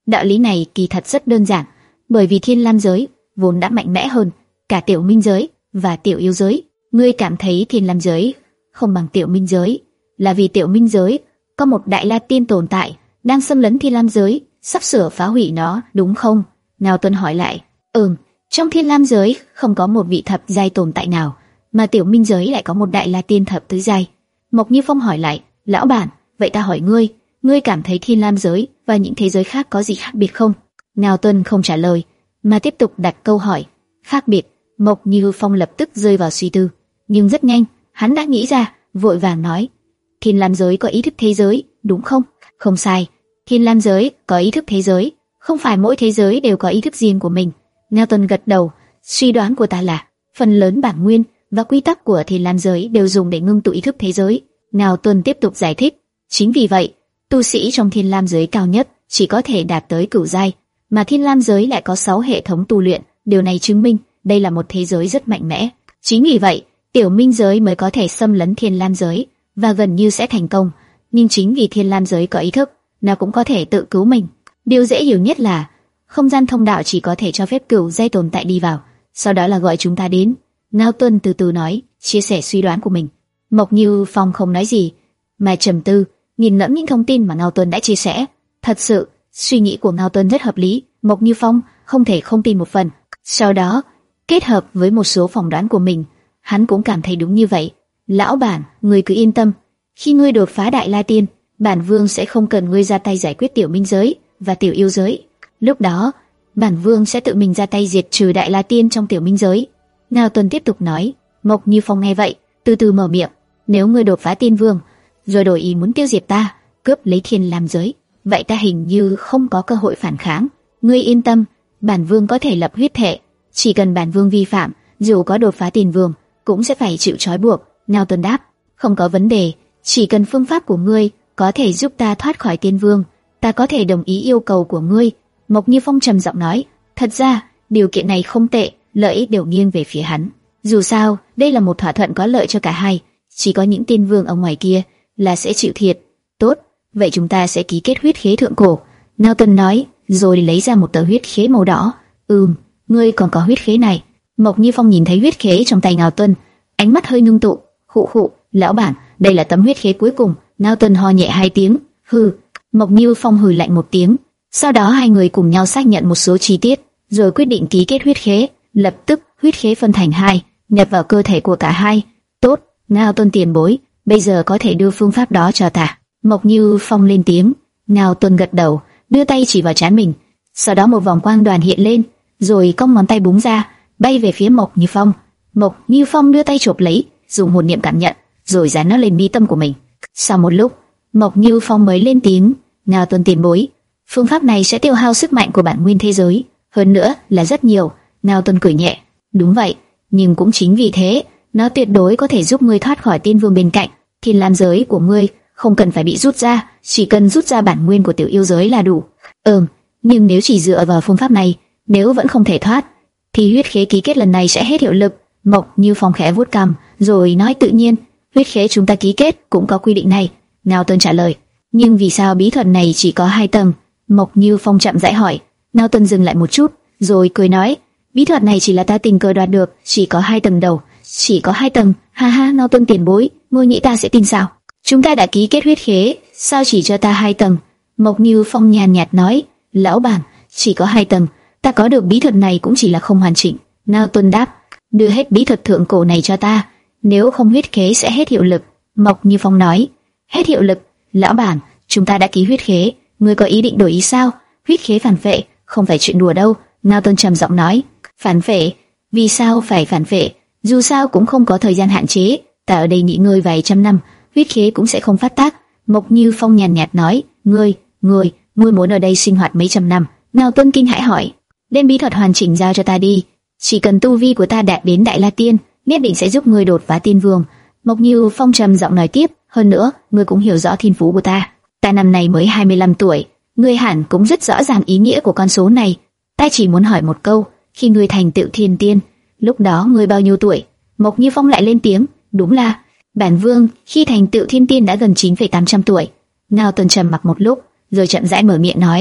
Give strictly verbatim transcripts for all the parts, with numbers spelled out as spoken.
Đạo lý này kỳ thật rất đơn giản, bởi vì thiên lam giới vốn đã mạnh mẽ hơn cả tiểu minh giới và tiểu yêu giới. Ngươi cảm thấy thiên lam giới không bằng tiểu minh giới, là vì tiểu minh giới có một đại la tiên tồn tại đang xâm lấn thiên lam giới, sắp sửa phá hủy nó, đúng không? Ngao Tuân hỏi lại. Ừm, trong thiên lam giới không có một vị thập giai tồn tại nào, mà tiểu minh giới lại có một đại la tiên thập tứ giai. Mộc Như Phong hỏi lại. Lão bản, vậy ta hỏi ngươi, ngươi cảm thấy thiên lam giới và những thế giới khác có gì khác biệt không? Ngao Tuân không trả lời, mà tiếp tục đặt câu hỏi. Khác biệt? Mộc Như Phong lập tức rơi vào suy tư, nhưng rất nhanh hắn đã nghĩ ra, vội vàng nói. Thiên lam giới có ý thức thế giới, đúng không? Không sai, thiên lam giới có ý thức thế giới, không phải mỗi thế giới đều có ý thức riêng của mình. Ngao Tuân gật đầu. Suy đoán của ta là phần lớn bản nguyên và quy tắc của thiên lam giới đều dùng để ngưng tụ ý thức thế giới. Ngao Tuân tiếp tục giải thích. Chính vì vậy, tu sĩ trong thiên lam giới cao nhất chỉ có thể đạt tới cửu giai, mà thiên lam giới lại có sáu hệ thống tu luyện. Điều này chứng minh đây là một thế giới rất mạnh mẽ. Chính vì vậy, tiểu minh giới mới có thể xâm lấn thiên lam giới và gần như sẽ thành công. Nhưng chính vì thiên lam giới có ý thức, nó cũng có thể tự cứu mình. Điều dễ hiểu nhất là không gian thông đạo chỉ có thể cho phép cửu giai tồn tại đi vào, sau đó là gọi chúng ta đến. Ngao Tuân từ từ nói, chia sẻ suy đoán của mình. Mộc Như Phong không nói gì, mà trầm tư, nhìn ngẫm những thông tin mà Ngao Tuân đã chia sẻ. Thật sự, suy nghĩ của Ngao Tuân rất hợp lý, Mộc Như Phong không thể không tin một phần. Sau đó, kết hợp với một số phỏng đoán của mình, hắn cũng cảm thấy đúng như vậy. Lão bản, ngươi cứ yên tâm, khi ngươi đột phá đại la tiên, bản vương sẽ không cần ngươi ra tay giải quyết tiểu minh giới và tiểu yêu giới. Lúc đó, bản vương sẽ tự mình ra tay diệt trừ đại la tiên trong tiểu minh giới. Ngao Tuân tiếp tục nói. Mộc Như Phong nghe vậy, từ từ mở miệng. Nếu ngươi đột phá tiên vương, rồi đổi ý muốn tiêu diệt ta, cướp lấy thiên lam giới, vậy ta hình như không có cơ hội phản kháng. Ngươi yên tâm, bản vương có thể lập huyết thệ, chỉ cần bản vương vi phạm, dù có đột phá tiên vương, cũng sẽ phải chịu trói buộc. Ngao Tuân đáp. Không có vấn đề, chỉ cần phương pháp của ngươi có thể giúp ta thoát khỏi tiên vương, ta có thể đồng ý yêu cầu của ngươi. Mộc Như Phong trầm giọng nói. Thật ra, điều kiện này không tệ, lợi ích đều nghiêng về phía hắn. Dù sao, đây là một thỏa thuận có lợi cho cả hai. Chỉ có những tiên vương ở ngoài kia là sẽ chịu thiệt. Tốt, vậy chúng ta sẽ ký kết huyết khế thượng cổ. Ngao Tuân nói, rồi lấy ra một tờ huyết khế màu đỏ. Ừm, ngươi còn có huyết khế này. Mộc Như Phong nhìn thấy huyết khế trong tay Ngao Tuân, ánh mắt hơi ngưng tụ. Khụ khụ, lão bản, đây là tấm huyết khế cuối cùng. Ngao Tuân ho nhẹ hai tiếng. Hừ. Mộc Như Phong hừ lạnh một tiếng. Sau đó hai người cùng nhau xác nhận một số chi tiết, rồi quyết định ký kết huyết khế. Lập tức huyết khế phân thành hai, nhập vào cơ thể của cả hai. Tốt, Ngao Tuân tiền bối, bây giờ có thể đưa phương pháp đó cho ta. Mộc Như Phong lên tiếng. Ngao Tuân gật đầu, đưa tay chỉ vào trán mình. Sau đó một vòng quang đoàn hiện lên, rồi cong ngón tay búng ra, bay về phía Mộc Như Phong. Mộc Như Phong đưa tay chộp lấy, dùng hồn niệm cảm nhận, rồi dán nó lên mi tâm của mình. Sau một lúc, Mộc Như Phong mới lên tiếng. Ngao Tuân tiền bối, phương pháp này sẽ tiêu hao sức mạnh của bản nguyên thế giới, hơn nữa là rất nhiều. Ngao Tuân cười nhẹ. Đúng vậy, nhưng cũng chính vì thế, nó tuyệt đối có thể giúp ngươi thoát khỏi tiên vương bên cạnh. Thiên lam giới của ngươi không cần phải bị rút ra, chỉ cần rút ra bản nguyên của tiểu yêu giới là đủ. Ừm, nhưng nếu chỉ dựa vào phương pháp này, nếu vẫn không thể thoát, thì huyết khế ký kết lần này sẽ hết hiệu lực. Mộc Như Phong khẽ vuốt cằm, rồi nói tự nhiên, huyết khế chúng ta ký kết cũng có quy định này. Ngao Tuân trả lời. Nhưng vì sao bí thuật này chỉ có hai tầng? Mộc Như Phong chậm rãi hỏi. Ngao Tuân dừng lại một chút, rồi cười nói, bí thuật này chỉ là ta tình cờ đoạt được, chỉ có hai tầng đầu. Chỉ có hai tầng? Ha ha, Ngao Tuân tiền bối, ngươi nghĩ ta sẽ tin sao? Chúng ta đã ký kết huyết khế, sao chỉ cho ta hai tầng? Mộc Như Phong nhàn nhạt nói. Lão bản, chỉ có hai tầng, ta có được bí thuật này cũng chỉ là không hoàn chỉnh. Ngao Tuân đáp. Đưa hết bí thuật thượng cổ này cho ta, nếu không huyết khế sẽ hết hiệu lực. Mộc Như Phong nói. Hết hiệu lực? Lão bản, chúng ta đã ký huyết khế, ngươi có ý định đổi ý sao? Huyết khế phản vệ, không phải chuyện đùa đâu. Ngao Tuân trầm giọng nói. Phản vệ? Vì sao phải phản vệ? Dù sao cũng không có thời gian hạn chế, ta ở đây nghỉ ngơi vài trăm năm, huyết khế cũng sẽ không phát tác. Mộc Như Phong nhàn nhạt nói. Ngươi, ngươi, ngươi muốn ở đây sinh hoạt mấy trăm năm? Ngao Tuân kinh hãi hỏi. Đem bí thuật hoàn chỉnh giao cho ta đi, chỉ cần tu vi của ta đạt đến đại la tiên, nhất định sẽ giúp ngươi đột phá tiên vương. Mộc Như Phong trầm giọng nói tiếp. Hơn nữa, ngươi cũng hiểu rõ thiên phú của ta. Ta năm nay mới hai mươi lăm tuổi, ngươi hẳn cũng rất rõ ràng ý nghĩa của con số này. Ta chỉ muốn hỏi một câu, khi ngươi thành tựu thiên tiên, lúc đó ngươi bao nhiêu tuổi? Mộc Như Phong lại lên tiếng. Đúng là bản vương khi thành tựu thiên tiên đã gần chín phẩy tám trăm tuổi. Ngao Tuân trầm mặc một lúc, rồi chậm rãi mở miệng nói.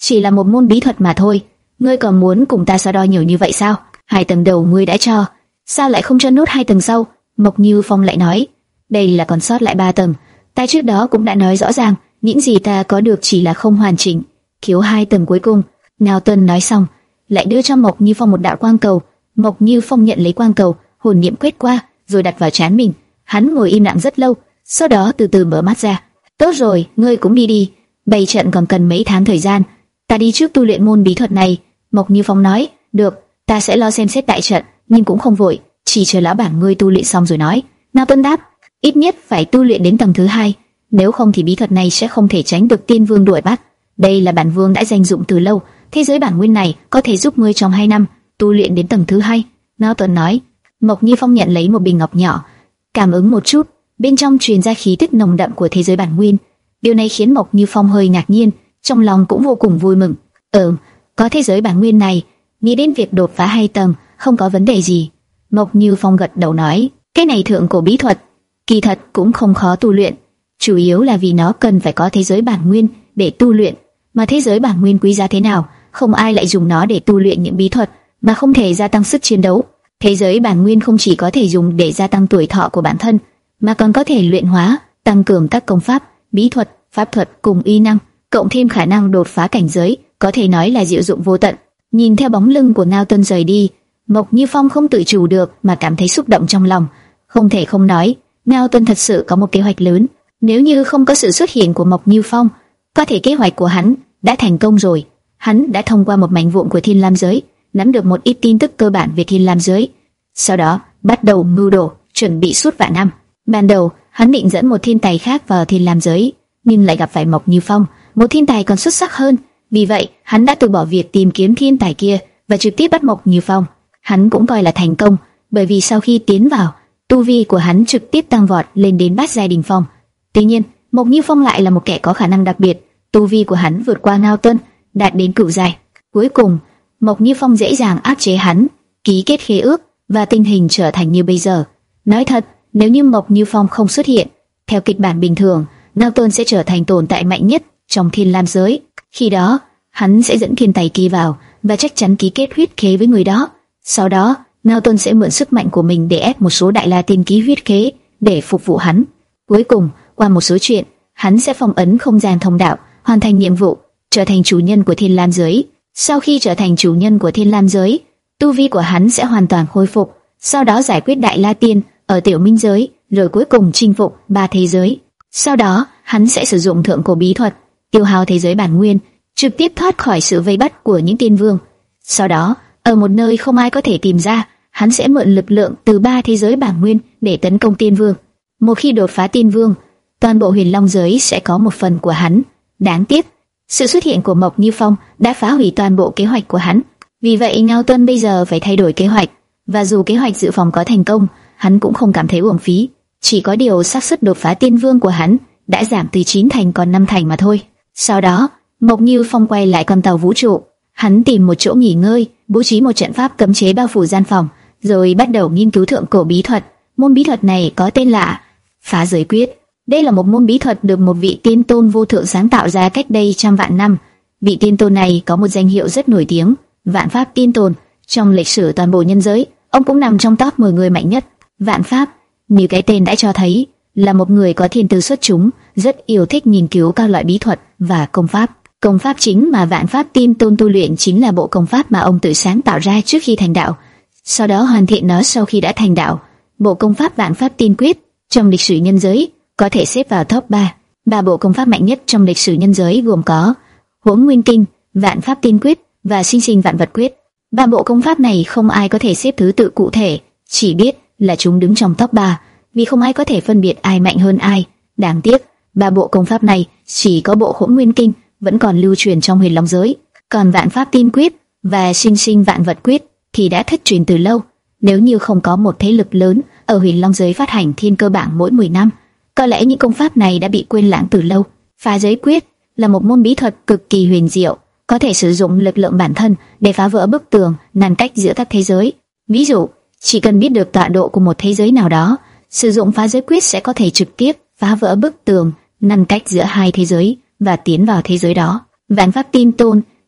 chỉ là một môn bí thuật mà thôi. Ngươi còn muốn cùng ta so đo nhiều như vậy sao? Hai tầng đầu ngươi đã cho, sao lại không cho nốt hai tầng sau? Mộc Như Phong lại nói, đây là còn sót lại ba tầng. Ta trước đó cũng đã nói rõ ràng, những gì ta có được chỉ là không hoàn chỉnh, thiếu hai tầng cuối cùng. Ngao Tuân nói xong, lại đưa cho Mộc Như Phong một đạo quang cầu. Mộc Như Phong nhận lấy quang cầu, hồn niệm quét qua, rồi đặt vào trán mình. Hắn ngồi im lặng rất lâu, sau đó từ từ mở mắt ra. Tốt rồi, ngươi cũng đi đi. Bày trận còn cần mấy tháng thời gian, ta đi trước tu luyện môn bí thuật này. Mộc Như Phong nói, được, ta sẽ lo xem xét đại trận, nhưng cũng không vội, chỉ chờ lão bản ngươi tu luyện xong rồi nói. Ngao Tuân đáp, ít nhất phải tu luyện đến tầng thứ hai, nếu không thì bí thuật này sẽ không thể tránh được Tiên Vương đuổi bắt. Đây là bản vương đã danh dụng từ lâu, thế giới bản nguyên này có thể giúp ngươi trong hai năm tu luyện đến tầng thứ hai. Ngao Tuân nói. Mộc Như Phong nhận lấy một bình ngọc nhỏ, cảm ứng một chút, bên trong truyền ra khí tức nồng đậm của thế giới bản nguyên. Điều này khiến Mộc Như Phong hơi ngạc nhiên, trong lòng cũng vô cùng vui mừng. Ừm, có thế giới bản nguyên này, nghĩ đến việc đột phá hai tầng không có vấn đề gì. Mộc Như Phong gật đầu nói, cái này thượng cổ bí thuật, kỳ thật cũng không khó tu luyện, chủ yếu là vì nó cần phải có thế giới bản nguyên để tu luyện, mà thế giới bản nguyên quý giá thế nào, không ai lại dùng nó để tu luyện những bí thuật mà không thể gia tăng sức chiến đấu. Thế giới bản nguyên không chỉ có thể dùng để gia tăng tuổi thọ của bản thân, mà còn có thể luyện hóa, tăng cường các công pháp, bí thuật, pháp thuật cùng uy năng, cộng thêm khả năng đột phá cảnh giới, có thể nói là diệu dụng vô tận. Nhìn theo bóng lưng của Ngao Tuân rời đi, Mộc Như Phong không tự chủ được mà cảm thấy xúc động trong lòng. Không thể không nói, Ngao Tuân thật sự có một kế hoạch lớn. Nếu như không có sự xuất hiện của Mộc Như Phong, có thể kế hoạch của hắn đã thành công rồi. Hắn đã thông qua một mảnh vụn của Thiên Lam giới, nắm được một ít tin tức cơ bản về Thiên Lam giới. Sau đó, bắt đầu mưu đồ, chuẩn bị suốt vạn năm. Ban đầu, hắn định dẫn một thiên tài khác vào Thiên Lam giới, nhưng lại gặp phải Mộc Như Phong, một thiên tài còn xuất sắc hơn. Vì vậy, hắn đã từ bỏ việc tìm kiếm thiên tài kia và trực tiếp bắt Mộc Như Phong. Hắn cũng coi là thành công, bởi vì sau khi tiến vào, tu vi của hắn trực tiếp tăng vọt lên đến bát giai đỉnh phong. Tuy nhiên, Mộc Như Phong lại là một kẻ có khả năng đặc biệt, tu vi của hắn vượt qua Ngao Tuân, đạt đến cửu giai. Cuối cùng, Mộc Như Phong dễ dàng áp chế hắn, ký kết khế ước và tình hình trở thành như bây giờ. Nói thật, nếu như Mộc Như Phong không xuất hiện, theo kịch bản bình thường, Ngao Tuân sẽ trở thành tồn tại mạnh nhất trong Thiên Lam giới. Khi đó, hắn sẽ dẫn thiên tài kia vào và chắc chắn ký kết huyết khế với người đó. Sau đó, Ngao Tuân sẽ mượn sức mạnh của mình để ép một số đại la tiên ký huyết khế để phục vụ hắn. Cuối cùng, qua một số chuyện, hắn sẽ phong ấn không gian thông đạo, hoàn thành nhiệm vụ, trở thành chủ nhân của Thiên Lam giới. Sau khi trở thành chủ nhân của Thiên Lam giới, tu vi của hắn sẽ hoàn toàn khôi phục. Sau đó giải quyết đại la tiên ở Tiểu Minh giới, rồi cuối cùng chinh phục ba thế giới. Sau đó, hắn sẽ sử dụng thượng cổ bí thuật, tiêu hao thế giới bản nguyên, trực tiếp thoát khỏi sự vây bắt của những tiên vương. Sau đó, ở một nơi không ai có thể tìm ra, hắn sẽ mượn lực lượng từ ba thế giới bản nguyên để tấn công tiên vương. Một khi đột phá tiên vương, toàn bộ Huyền Long giới sẽ có một phần của hắn. Đáng tiếc, sự xuất hiện của Mộc Như Phong đã phá hủy toàn bộ kế hoạch của hắn. Vì vậy, Ngao Tuân bây giờ phải thay đổi kế hoạch, và dù kế hoạch dự phòng có thành công, hắn cũng không cảm thấy uổng phí. Chỉ có điều xác suất đột phá tiên vương của hắn đã giảm từ chín thành còn năm thành mà thôi. Sau đó, Mộc Như Phong quay lại con tàu vũ trụ, hắn tìm một chỗ nghỉ ngơi, bố trí một trận pháp cấm chế bao phủ gian phòng, rồi bắt đầu nghiên cứu thượng cổ bí thuật. Môn bí thuật này có tên là Phá Giới Quyết. Đây là một môn bí thuật được một vị tiên tôn vô thượng sáng tạo ra cách đây trăm vạn năm. Vị tiên tôn này có một danh hiệu rất nổi tiếng, Vạn Pháp Tiên Tôn. Trong lịch sử toàn bộ nhân giới, ông cũng nằm trong top mười người mạnh nhất. Vạn Pháp, như cái tên đã cho thấy, là một người có thiên tư xuất chúng, rất yêu thích nghiên cứu các loại bí thuật và công pháp. Công pháp chính mà Vạn Pháp Tiên Tôn tu luyện chính là bộ công pháp mà ông tự sáng tạo ra trước khi thành đạo, sau đó hoàn thiện nó sau khi đã thành đạo. Bộ công pháp Vạn Pháp Tiên Quyết trong lịch sử nhân giới có thể xếp vào top ba. Ba bộ công pháp mạnh nhất trong lịch sử nhân giới gồm có Hỗn Nguyên Kinh, Vạn Pháp Tiên Quyết và Sinh Sinh Vạn Vật Quyết. Ba bộ công pháp này không ai có thể xếp thứ tự cụ thể, chỉ biết là chúng đứng trong top ba, vì không ai có thể phân biệt ai mạnh hơn ai. Đáng tiếc, ba bộ công pháp này chỉ có bộ Hỗn Nguyên Kinh vẫn còn lưu truyền trong Huyền Long giới, còn Vạn Pháp Tiên Quyết và Sinh Sinh Vạn Vật Quyết thì đã thất truyền từ lâu. Nếu như không có một thế lực lớn ở Huyền Long giới phát hành thiên cơ bảng mỗi mười năm, có lẽ những công pháp này đã bị quên lãng từ lâu. Phá Giới Quyết là một môn bí thuật cực kỳ huyền diệu, có thể sử dụng lực lượng bản thân để phá vỡ bức tường ngăn cách giữa các thế giới. Ví dụ, chỉ cần biết được tọa độ của một thế giới nào đó, sử dụng Phá Giới Quyết sẽ có thể trực tiếp phá vỡ bức tường ngăn cách giữa hai thế giới và tiến vào thế giới đó. Vạn Pháp Tiên Tôn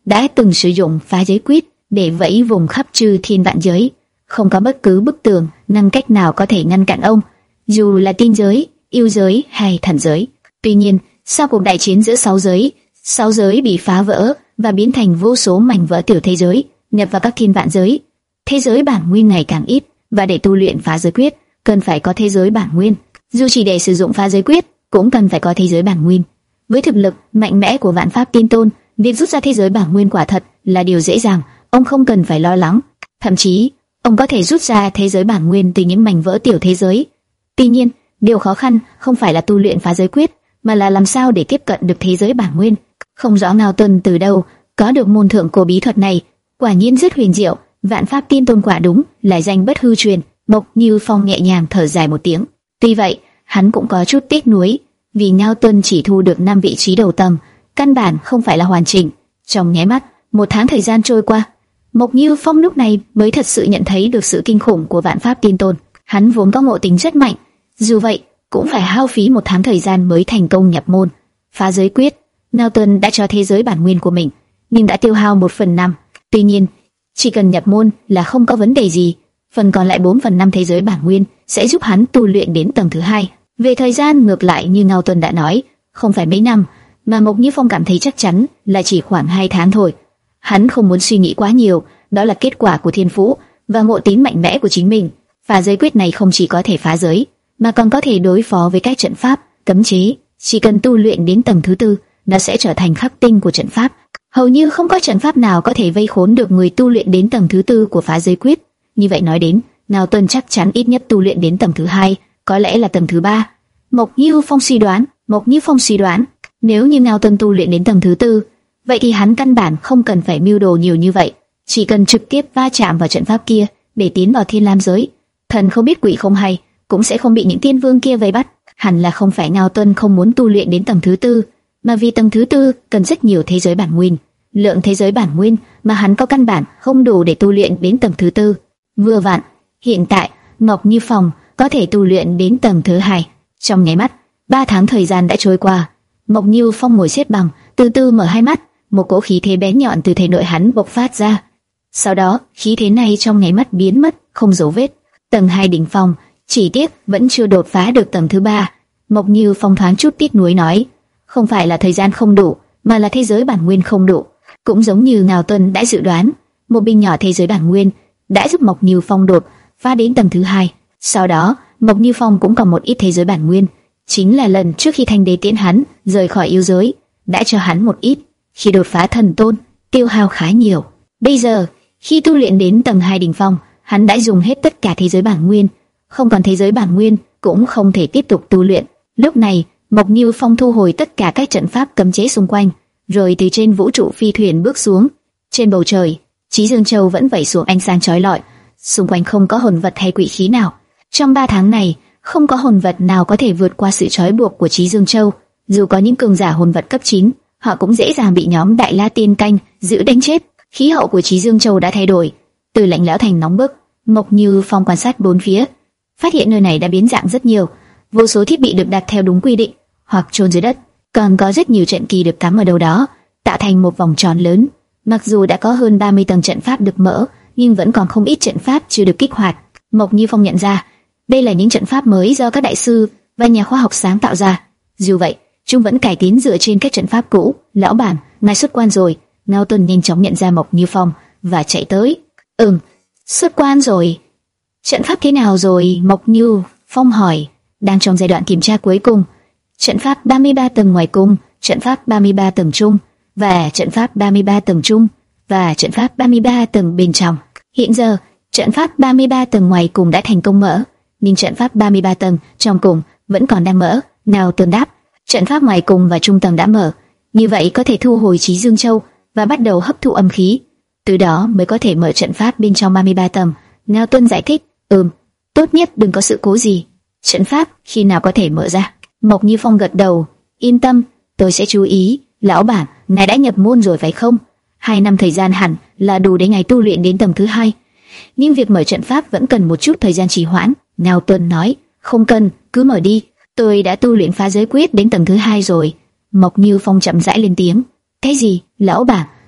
đã từng sử dụng phá giới quyết để vẫy vùng khắp chư thiên vạn giới, không có bất cứ bức tường ngăn cách nào có thể ngăn cản ông, dù là tiên giới, yêu giới hay thần giới. Tuy nhiên, sau cuộc đại chiến giữa sáu giới, sáu giới bị phá vỡ và biến thành vô số mảnh vỡ tiểu thế giới, nhập vào các thiên vạn giới. Thế giới bản nguyên ngày càng ít, và để tu luyện phá giới quyết, cần phải có thế giới bản nguyên. Dù chỉ để sử dụng phá giới quyết, cũng cần phải có thế giới bản nguyên. Với thực lực mạnh mẽ của Vạn Pháp Tiên Tôn, việc rút ra thế giới bản nguyên quả thật là điều dễ dàng, ông không cần phải lo lắng. Thậm chí, ông có thể rút ra thế giới bản nguyên từ những mảnh vỡ tiểu thế giới. Tuy nhiên, điều khó khăn không phải là tu luyện phá giới quyết, mà là làm sao để tiếp cận được thế giới bản nguyên. Không rõ Ngao Tuân từ đâu có được môn thượng cổ bí thuật này, quả nhiên rất huyền diệu. Vạn Pháp Tiên Tôn quả đúng là danh bất hư truyền. Mộc Như Phong nhẹ nhàng thở dài một tiếng. Tuy vậy, hắn cũng có chút tiếc nuối, vì Ngao Tuân chỉ thu được năm vị trí đầu tầng, căn bản không phải là hoàn chỉnh. Trong nháy mắt, một tháng thời gian trôi qua, Mộc Như Phong lúc này mới thật sự nhận thấy được sự kinh khủng của Vạn Pháp Tiên Tôn. Hắn vốn có ngộ tính rất mạnh, dù vậy cũng phải hao phí một tháng thời gian mới thành công nhập môn phá giới quyết. Ngao Tuân đã cho thế giới bản nguyên của mình, nhưng đã tiêu hao một phần năm. Tuy nhiên, chỉ cần nhập môn là không có vấn đề gì. Phần còn lại bốn phần năm thế giới bản nguyên sẽ giúp hắn tu luyện đến tầng thứ hai. Về thời gian ngược lại, như Ngao Tuân đã nói, không phải mấy năm, mà Mộc Như Phong cảm thấy chắc chắn là chỉ khoảng hai tháng thôi. Hắn không muốn suy nghĩ quá nhiều, đó là kết quả của thiên phú và ngộ tính mạnh mẽ của chính mình. Phá giới quyết này không chỉ có thể phá giới, mà còn có thể đối phó với các trận pháp, cấm chế. Chỉ cần tu luyện đến tầng thứ tư, nó sẽ trở thành khắc tinh của trận pháp. Hầu như không có trận pháp nào có thể vây khốn được người tu luyện đến tầng thứ tư của phá giới quyết. Như vậy nói đến, Ngao Tuân chắc chắn ít nhất tu luyện đến tầng thứ hai, có lẽ là tầng thứ ba. Mộc Như Phong suy đoán, Mộc Như Phong suy đoán, nếu như Ngao Tuân tu luyện đến tầng thứ tư, vậy thì hắn căn bản không cần phải mưu đồ nhiều như vậy, chỉ cần trực tiếp va chạm vào trận pháp kia để tiến vào Thiên Lam giới. Thần không biết quỷ không hay, cũng sẽ không bị những tiên vương kia vây bắt. Hẳn là không phải Ngao Tuân không muốn tu luyện đến tầng thứ tư, mà vì tầng thứ tư cần rất nhiều thế giới bản nguyên. Lượng thế giới bản nguyên mà hắn có căn bản không đủ để tu luyện đến tầng thứ tư. Vừa vặn, hiện tại Mộc Như Phong có thể tu luyện đến tầng thứ hai. Trong nháy mắt, ba tháng thời gian đã trôi qua. Mộc Như Phong ngồi xếp bằng, từ từ mở hai mắt, một cỗ khí thế bén nhọn từ thể nội hắn bộc phát ra. Sau đó, khí thế này trong nháy mắt biến mất, không dấu vết. Tầng hai đỉnh phong, chỉ tiếc vẫn chưa đột phá được tầng thứ ba. Mộc Như Phong thoáng chút tiếc nuối nói, không phải là thời gian không đủ, mà là thế giới bản nguyên không đủ. Cũng giống như Ngao Tuân đã dự đoán, một bình nhỏ thế giới bản nguyên đã giúp Mộc Như Phong đột phá đến tầng thứ hai. Sau đó, Mộc Như Phong cũng còn một ít thế giới bản nguyên, chính là lần trước khi Thanh Đế tiễn hắn rời khỏi yêu giới, đã cho hắn một ít. Khi đột phá thần tôn, tiêu hao khá nhiều. Bây giờ, khi tu luyện đến tầng hai đỉnh phong, hắn đã dùng hết tất cả thế giới bản nguyên, không còn thế giới bản nguyên cũng không thể tiếp tục tu luyện. Lúc này, Mộc Như Phong thu hồi tất cả các trận pháp cấm chế xung quanh, rồi từ trên vũ trụ phi thuyền bước xuống. Trên bầu trời, Chí Dương Châu vẫn vẩy xuống ánh sáng chói lọi, xung quanh không có hồn vật hay quỷ khí nào. Trong ba tháng này, không có hồn vật nào có thể vượt qua sự trói buộc của Chí Dương Châu. Dù có những cường giả hồn vật cấp chín, họ cũng dễ dàng bị nhóm Đại La Tiên Canh giữ đánh chết. Khí hậu của Chí Dương Châu đã thay đổi, từ lạnh lẽo thành nóng bức. Mộc Như Phong quan sát bốn phía, phát hiện nơi này đã biến dạng rất nhiều. Vô số thiết bị được đặt theo đúng quy định, hoặc chôn dưới đất, còn có rất nhiều trận kỳ được cắm ở đâu đó, tạo thành một vòng tròn lớn. Mặc dù đã có hơn ba mươi tầng trận pháp được mở, nhưng vẫn còn không ít trận pháp chưa được kích hoạt. Mộc Như Phong nhận ra, đây là những trận pháp mới do các đại sư và nhà khoa học sáng tạo ra. Dù vậy, chúng vẫn cải tiến dựa trên các trận pháp cũ. Lão bản, ngài xuất quan rồi. Ngao Tuân nhanh chóng nhận ra Mộc Như Phong và chạy tới. Ừm, xuất quan rồi. Trận pháp thế nào rồi? Mộc Như Phong hỏi. Đang trong giai đoạn kiểm tra cuối cùng. Trận pháp ba mươi ba tầng ngoài cùng, trận pháp ba mươi ba tầng trung, và trận pháp ba mươi ba tầng trung, và trận pháp ba mươi ba tầng bên trong. Hiện giờ, trận pháp ba mươi ba tầng ngoài cùng đã thành công mở, nhưng trận pháp ba mươi ba tầng trong cùng vẫn còn đang mở. Nào Tuân đáp, trận pháp ngoài cùng và trung tầng đã mở, như vậy có thể thu hồi Chí Dương Châu và bắt đầu hấp thụ âm khí, từ đó mới có thể mở trận pháp bên trong ba mươi ba tầng. Ngao Tuân giải thích, ừm, tốt nhất đừng có sự cố gì. Trận pháp khi nào có thể mở ra? Mộc Như Phong gật đầu, yên tâm, tôi sẽ chú ý. Lão bản, ngài đã nhập môn rồi phải không? Hai năm thời gian hẳn là đủ để ngài tu luyện đến tầng thứ hai. Nhưng việc mở trận pháp vẫn cần một chút thời gian trì hoãn. Ngao Tuân nói, không cần, cứ mở đi. Tôi đã tu luyện phá giới quyết đến tầng thứ hai rồi. Mộc Như Phong chậm rãi lên tiếng. Cái gì? Lão bản,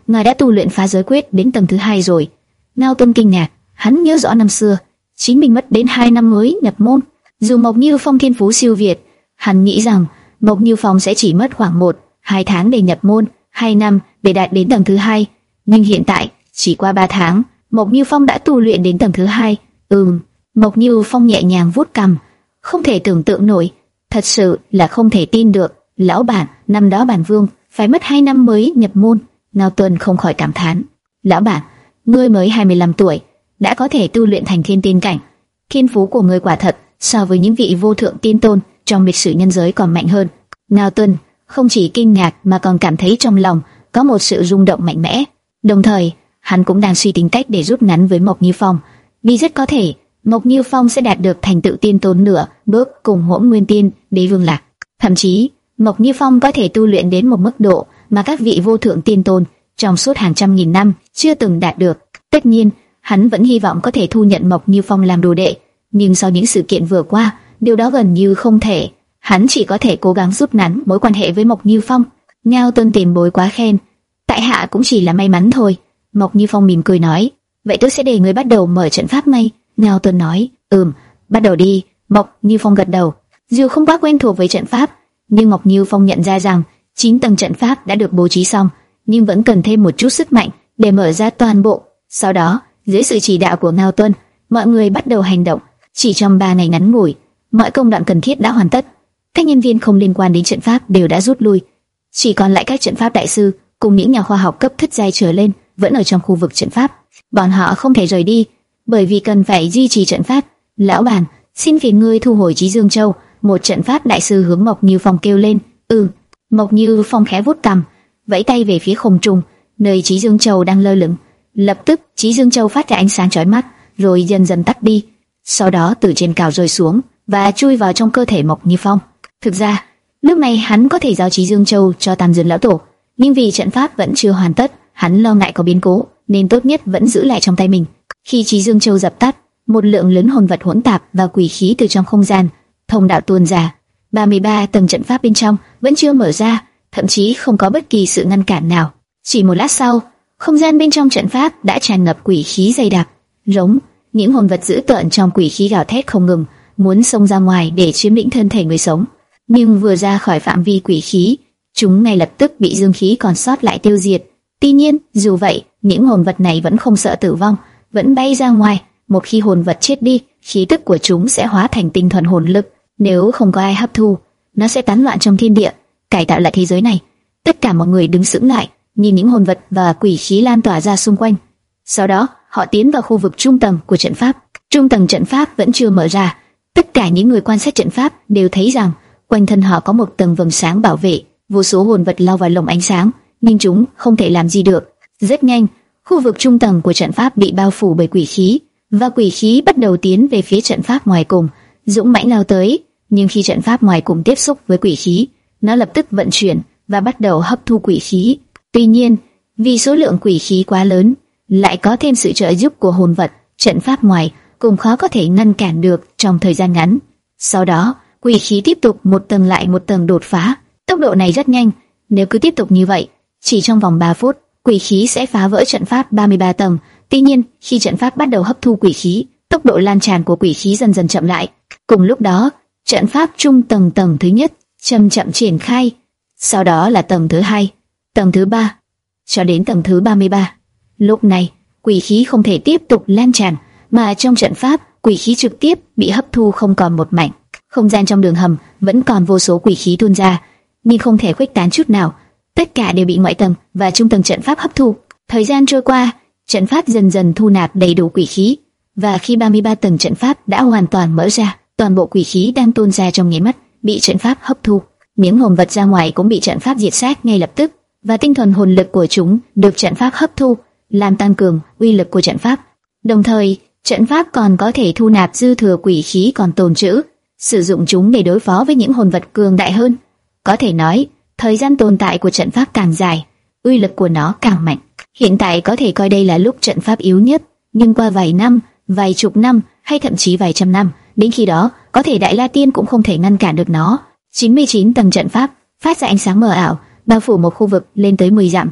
ngài đã tu luyện phá giới quyết đến tầng thứ hai rồi. Ngao Tuân kinh ngạc, hắn nhớ rõ năm xưa chính mình mất đến hai năm mới nhập môn. Dù Mộc Như Phong thiên phú siêu việt, hắn nghĩ rằng Mộc Như Phong sẽ chỉ mất khoảng một, hai tháng để nhập môn, hai năm để đạt đến tầng thứ hai. Nhưng hiện tại, chỉ qua ba tháng, Mộc Như Phong đã tu luyện đến tầng thứ hai. Ừm, Mộc Như Phong nhẹ nhàng vuốt cằm, không thể tưởng tượng nổi, thật sự là không thể tin được. Lão bản, năm đó bản vương phải mất hai năm mới nhập môn. Ngao Tuân không khỏi cảm thán. Lão bản, ngươi mới hai mươi lăm tuổi, đã có thể tu luyện thành thiên tiên cảnh. Thiên phú của ngươi quả thật so với những vị vô thượng tiên tôn trong lịch sử nhân giới còn mạnh hơn. Ngao Tuân không chỉ kinh ngạc mà còn cảm thấy trong lòng có một sự rung động mạnh mẽ. Đồng thời, hắn cũng đang suy tính cách để rút ngắn với Mộc Như Phong, vì rất có thể Mộc Như Phong sẽ đạt được thành tựu tiên tôn nửa bước cùng Hỗn Nguyên Tiên Đế Vương Lạc. Thậm chí, Mộc Như Phong có thể tu luyện đến một mức độ mà các vị vô thượng tiên tôn trong suốt hàng trăm nghìn năm chưa từng đạt được. Tất nhiên, hắn vẫn hy vọng có thể thu nhận Mộc Như Phong làm đồ đệ, nhưng sau những sự kiện vừa qua, điều đó gần như không thể. Hắn chỉ có thể cố gắng rút ngắn mối quan hệ với Mộc Như Phong. Ngao Tuân tiền bối quá khen, tại hạ cũng chỉ là may mắn thôi. Mộc Như Phong mỉm cười nói, vậy tôi sẽ để người bắt đầu mở trận pháp ngay. Ngao Tuân nói, ừm, bắt đầu đi. Mộc Như Phong gật đầu. Dù không quá quen thuộc với trận pháp, nhưng Mộc Như Phong nhận ra rằng chín tầng trận pháp đã được bố trí xong, nhưng vẫn cần thêm một chút sức mạnh để mở ra toàn bộ. Sau đó, dưới sự chỉ đạo của Ngao Tuân, mọi người bắt đầu hành động. Chỉ trong ba ngày ngắn ngủi, mọi công đoạn cần thiết đã hoàn tất. Các nhân viên không liên quan đến trận pháp đều đã rút lui, chỉ còn lại các trận pháp đại sư cùng những nhà khoa học cấp thất giai trở lên vẫn ở trong khu vực trận pháp. Bọn họ không thể rời đi, bởi vì cần phải duy trì trận pháp. Lão bản, xin phiền ngươi thu hồi Chí Dương Châu. Một trận pháp đại sư hướng Mộc Như Phong kêu lên. Ừ. Mộc Như Phong khẽ vuốt cằm, vẫy tay về phía không trung, nơi Chí Dương Châu đang lơ lửng. Lập tức, Chí Dương Châu phát ra ánh sáng chói mắt, rồi dần dần tắt đi. Sau đó từ trên cao rơi xuống và chui vào trong cơ thể Mộc Như Phong. Thực ra, lúc này hắn có thể giao Chí Dương Châu cho Tam Dương lão tổ, nhưng vì trận pháp vẫn chưa hoàn tất, hắn lo ngại có biến cố, nên tốt nhất vẫn giữ lại trong tay mình. Khi Chí Dương Châu dập tắt, một lượng lớn hồn vật hỗn tạp và quỷ khí từ trong không gian thông đạo tuôn ra. ba mươi ba tầng trận pháp bên trong vẫn chưa mở ra, thậm chí không có bất kỳ sự ngăn cản nào. Chỉ một lát sau, không gian bên trong trận pháp đã tràn ngập quỷ khí dày đặc. Rống, những hồn vật dữ tợn trong quỷ khí gào thét không ngừng, muốn xông ra ngoài để chiếm lĩnh thân thể người sống. Nhưng vừa ra khỏi phạm vi quỷ khí, chúng ngay lập tức bị dương khí còn sót lại tiêu diệt. Tuy nhiên, dù vậy, những hồn vật này vẫn không sợ tử vong, vẫn bay ra ngoài. Một khi hồn vật chết đi, khí tức của chúng sẽ hóa thành tinh thuần hồn lực. Nếu không có ai hấp thu, nó sẽ tán loạn trong thiên địa, cải tạo lại thế giới này. Tất cả mọi người đứng sững lại, nhìn những hồn vật và quỷ khí lan tỏa ra xung quanh. Sau đó, họ tiến vào khu vực trung tầng của trận pháp. Trung tầng trận pháp vẫn chưa mở ra. Tất cả những người quan sát trận pháp đều thấy rằng quanh thân họ có một tầng vầng sáng bảo vệ. Vô số hồn vật lao vào lồng ánh sáng, nhưng chúng không thể làm gì được. Rất nhanh, khu vực trung tầng của trận pháp bị bao phủ bởi quỷ khí, và quỷ khí bắt đầu tiến về phía trận pháp ngoài cùng, dũng mãnh lao tới. Nhưng khi trận pháp ngoài cùng tiếp xúc với quỷ khí, nó lập tức vận chuyển và bắt đầu hấp thu quỷ khí. Tuy nhiên, vì số lượng quỷ khí quá lớn, lại có thêm sự trợ giúp của hồn vật, trận pháp ngoài cũng khó có thể ngăn cản được trong thời gian ngắn. Sau đó, quỷ khí tiếp tục một tầng lại một tầng đột phá. Tốc độ này rất nhanh, nếu cứ tiếp tục như vậy, chỉ trong vòng ba phút, quỷ khí sẽ phá vỡ trận pháp ba mươi ba tầng. Tuy nhiên, khi trận pháp bắt đầu hấp thu quỷ khí, tốc độ lan tràn của quỷ khí dần dần chậm lại. Cùng lúc đó, trận pháp trung tầng tầng thứ nhất chậm chậm triển khai, sau đó là tầng thứ hai, tầng thứ ba, cho đến tầng thứ ba mươi ba. Lúc này, quỷ khí không thể tiếp tục lan tràn, mà trong trận pháp, quỷ khí trực tiếp bị hấp thu không còn một mảnh. Không gian trong đường hầm vẫn còn vô số quỷ khí tuôn ra, nhưng không thể khuếch tán chút nào. Tất cả đều bị ngoại tầng và trung tầng trận pháp hấp thu. Thời gian trôi qua, trận pháp dần dần thu nạp đầy đủ quỷ khí, và khi ba mươi ba tầng trận pháp đã hoàn toàn mở ra, toàn bộ quỷ khí đang tuôn ra trong nháy mắt bị trận pháp hấp thu. Những hồn vật ra ngoài cũng bị trận pháp diệt sát ngay lập tức, và tinh thuần hồn lực của chúng được trận pháp hấp thu, làm tăng cường uy lực của trận pháp. Đồng thời, trận pháp còn có thể thu nạp dư thừa quỷ khí còn tồn trữ, sử dụng chúng để đối phó với những hồn vật cường đại hơn. Có thể nói, thời gian tồn tại của trận pháp càng dài, uy lực của nó càng mạnh. Hiện tại có thể coi đây là lúc trận pháp yếu nhất, nhưng qua vài năm, vài chục năm hay thậm chí vài trăm năm, đến khi đó, có thể Đại La Tiên cũng không thể ngăn cản được nó. chín mươi chín tầng trận pháp phát ra ánh sáng mờ ảo, bao phủ một khu vực lên tới mười dặm.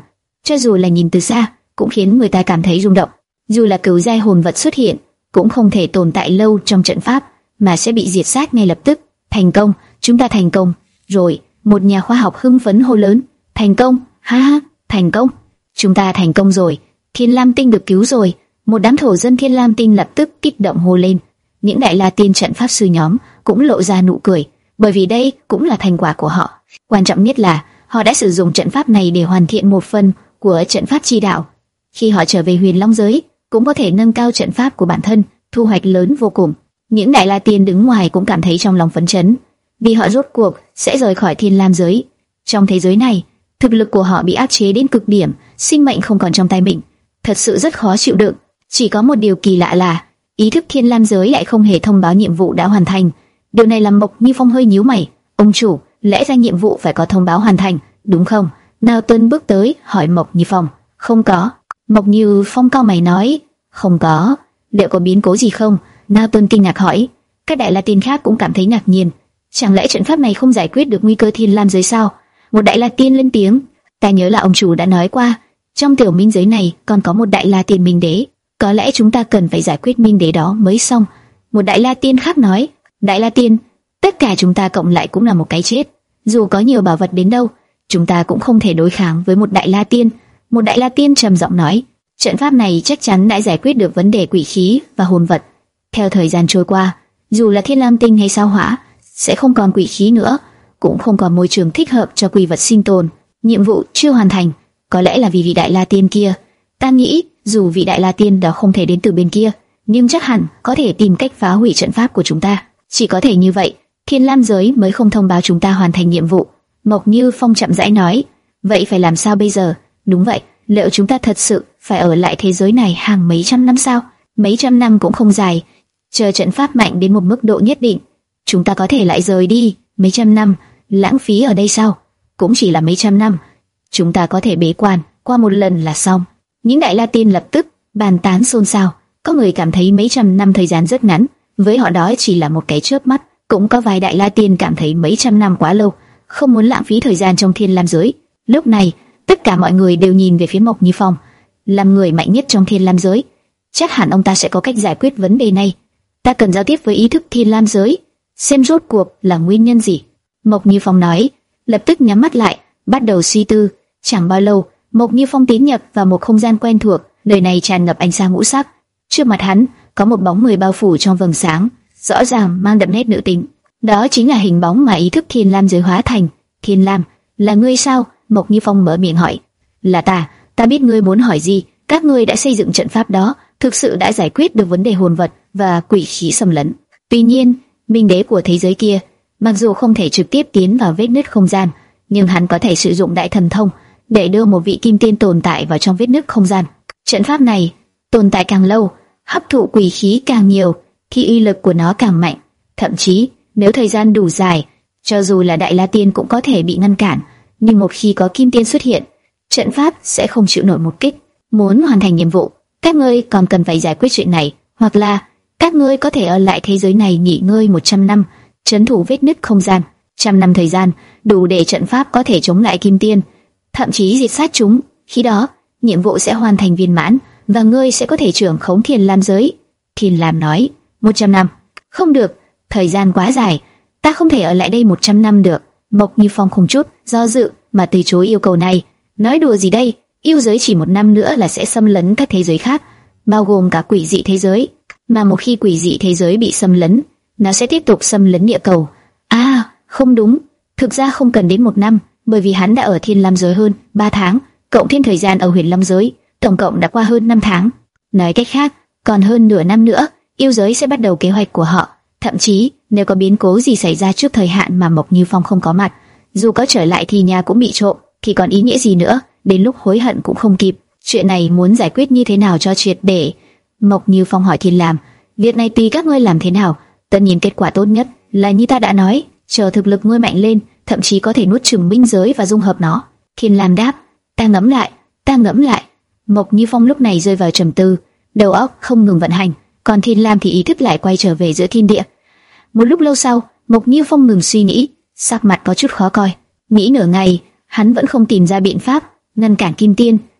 cho dù là nhìn từ xa cũng khiến người ta cảm thấy rung động. Dù là cửu giai hồn vật xuất hiện, cũng không thể tồn tại lâu trong trận pháp, mà sẽ bị diệt sát ngay lập tức. Thành công, chúng ta thành công rồi. Một nhà khoa học hưng phấn hô lớn, thành công, ha ha, thành công, chúng ta thành công rồi, Thiên Lam Tinh được cứu rồi. Một đám thổ dân Thiên Lam Tinh lập tức kích động hô lên. Những đại la tiên trận pháp sư nhóm cũng lộ ra nụ cười, bởi vì đây cũng là thành quả của họ. Quan trọng nhất là họ đã sử dụng trận pháp này để hoàn thiện một phần của trận pháp chi đạo. Khi họ trở về Huyền Long giới, cũng có thể nâng cao trận pháp của bản thân, thu hoạch lớn vô cùng. Những đại la tiên đứng ngoài cũng cảm thấy trong lòng phấn chấn, vì họ rốt cuộc sẽ rời khỏi Thiên Lam giới. Trong thế giới này, thực lực của họ bị áp chế đến cực điểm, sinh mệnh không còn trong tay mình, thật sự rất khó chịu đựng. Chỉ có một điều kỳ lạ là ý thức Thiên Lam giới lại không hề thông báo nhiệm vụ đã hoàn thành. Điều này làm Mộc Như Phong hơi nhíu mày. Ông chủ, lẽ ra nhiệm vụ phải có thông báo hoàn thành, đúng không? Nao Tuân bước tới hỏi Mộc Như Phong. Không có. Mộc Như Phong cau mày nói, không có. Liệu có biến cố gì không? Nao Tuân kinh ngạc hỏi. Các đại la tiên khác cũng cảm thấy ngạc nhiên. Chẳng lẽ trận pháp này không giải quyết được nguy cơ Thiên Lam giới sao? Một đại la tiên lên tiếng. Ta nhớ là ông chủ đã nói qua, trong tiểu minh giới này còn có một đại la tiên minh đế. Có lẽ chúng ta cần phải giải quyết minh đế đó mới xong. Một đại la tiên khác nói. Đại la tiên, tất cả chúng ta cộng lại cũng là một cái chết. Dù có nhiều bảo vật đến đâu, chúng ta cũng không thể đối kháng với một đại la tiên. Một đại la tiên trầm giọng nói. Trận pháp này chắc chắn đã giải quyết được vấn đề quỷ khí và hồn vật. Theo thời gian trôi qua, dù là Thiên Lam Tinh hay sao Hỏa, sẽ không còn quỷ khí nữa, cũng không còn môi trường thích hợp cho quỷ vật sinh tồn. Nhiệm vụ chưa hoàn thành, có lẽ là vì vị đại la tiên kia. Ta nghĩ dù vị đại la tiên đó không thể đến từ bên kia, nhưng chắc hẳn có thể tìm cách phá hủy trận pháp của chúng ta. Chỉ có thể như vậy, Thiên Lam giới mới không thông báo chúng ta hoàn thành nhiệm vụ. Mộc Như Phong chậm rãi nói. Vậy phải làm sao bây giờ? Đúng vậy, liệu chúng ta thật sự phải ở lại thế giới này hàng mấy trăm năm sao? Mấy trăm năm cũng không dài. Chờ trận pháp mạnh đến một mức độ nhất định, chúng ta có thể lại rời đi. Mấy trăm năm, lãng phí ở đây sao? Cũng chỉ là mấy trăm năm. Chúng ta có thể bế quan qua một lần là xong. Những đại la tiên lập tức bàn tán xôn xao. Có người cảm thấy mấy trăm năm thời gian rất ngắn, với họ đó chỉ là một cái chớp mắt. Cũng có vài đại la tiên cảm thấy mấy trăm năm quá lâu, không muốn lãng phí thời gian trong Thiên Lam giới. Lúc này, tất cả mọi người đều nhìn về phía Mộc Như Phong, làm người mạnh nhất trong Thiên Lam giới. Chắc hẳn ông ta sẽ có cách giải quyết vấn đề này. Ta cần giao tiếp với ý thức Thiên Lam giới, xem rốt cuộc là nguyên nhân gì. Mộc Như Phong nói, lập tức nhắm mắt lại, bắt đầu suy tư. Chẳng bao lâu, Mộc Như Phong tiến nhập vào một không gian quen thuộc, nơi này tràn ngập ánh sáng ngũ sắc. Trước mặt hắn có một bóng người bao phủ trong vầng sáng, rõ ràng mang đậm nét nữ tính. Đó chính là hình bóng mà ý thức Thiên Lam giới hóa thành. Thiên Lam, là ngươi sao? Mộc Như Phong mở miệng hỏi. Là ta, ta biết ngươi muốn hỏi gì. Các ngươi đã xây dựng trận pháp đó, thực sự đã giải quyết được vấn đề hồn vật và quỷ khí xâm lấn. Tuy nhiên, minh đế của thế giới kia, mặc dù không thể trực tiếp tiến vào vết nứt không gian, nhưng hắn có thể sử dụng đại thần thông để đưa một vị kim tiên tồn tại vào trong vết nứt không gian. Trận pháp này tồn tại càng lâu, hấp thụ quỷ khí càng nhiều, thì uy lực của nó càng mạnh. Thậm chí, nếu thời gian đủ dài, cho dù là đại la tiên cũng có thể bị ngăn cản. Nhưng một khi có kim tiên xuất hiện, trận pháp sẽ không chịu nổi một kích. Muốn hoàn thành nhiệm vụ, các ngươi còn cần phải giải quyết chuyện này, hoặc là các ngươi có thể ở lại thế giới này nghỉ ngơi một trăm năm, trấn thủ vết nứt không gian. Trăm năm thời gian đủ để trận pháp có thể chống lại kim tiên, thậm chí diệt sát chúng. Khi đó, nhiệm vụ sẽ hoàn thành viên mãn và ngươi sẽ có thể trưởng khống Thiên Lam giới. Thiên Lam nói, một trăm năm, không được, thời gian quá dài, ta không thể ở lại đây một trăm năm được. Mộc Như Phong không chút do dự mà từ chối yêu cầu này. Nói đùa gì đây? Yêu giới chỉ một năm nữa là sẽ xâm lấn các thế giới khác, bao gồm cả quỷ dị thế giới. Mà một khi quỷ dị thế giới bị xâm lấn, nó sẽ tiếp tục xâm lấn địa cầu. À, không đúng, thực ra không cần đến một năm, bởi vì hắn đã ở Thiên Lam giới hơn ba tháng, cộng thêm thời gian ở Huyền Long giới, tổng cộng đã qua hơn năm tháng. Nói cách khác, còn hơn nửa năm nữa, yêu giới sẽ bắt đầu kế hoạch của họ. Thậm chí, nếu có biến cố gì xảy ra trước thời hạn mà Mộc Như Phong không có mặt, dù có trở lại thì nhà cũng bị trộm, thì còn ý nghĩa gì nữa, đến lúc hối hận cũng không kịp. Chuyện này muốn giải quyết như thế nào cho triệt để? Mộc Như Phong hỏi Thiên Lam. Việc này tùy các ngươi làm thế nào, tất nhiên kết quả tốt nhất là như ta đã nói, chờ thực lực ngươi mạnh lên, thậm chí có thể nuốt chửng minh giới và dung hợp nó. Thiên Lam đáp, ta ngẫm lại, ta ngẫm lại. Mộc Như Phong lúc này rơi vào trầm tư, đầu óc không ngừng vận hành, còn Thiên Lam thì ý thức lại quay trở về giữa thiên địa. Một lúc lâu sau, Mộc Như Phong ngừng suy nghĩ, sắc mặt có chút khó coi. Nghĩ nửa ngày, hắn vẫn không tìm ra biện pháp ngăn cản kim tiên.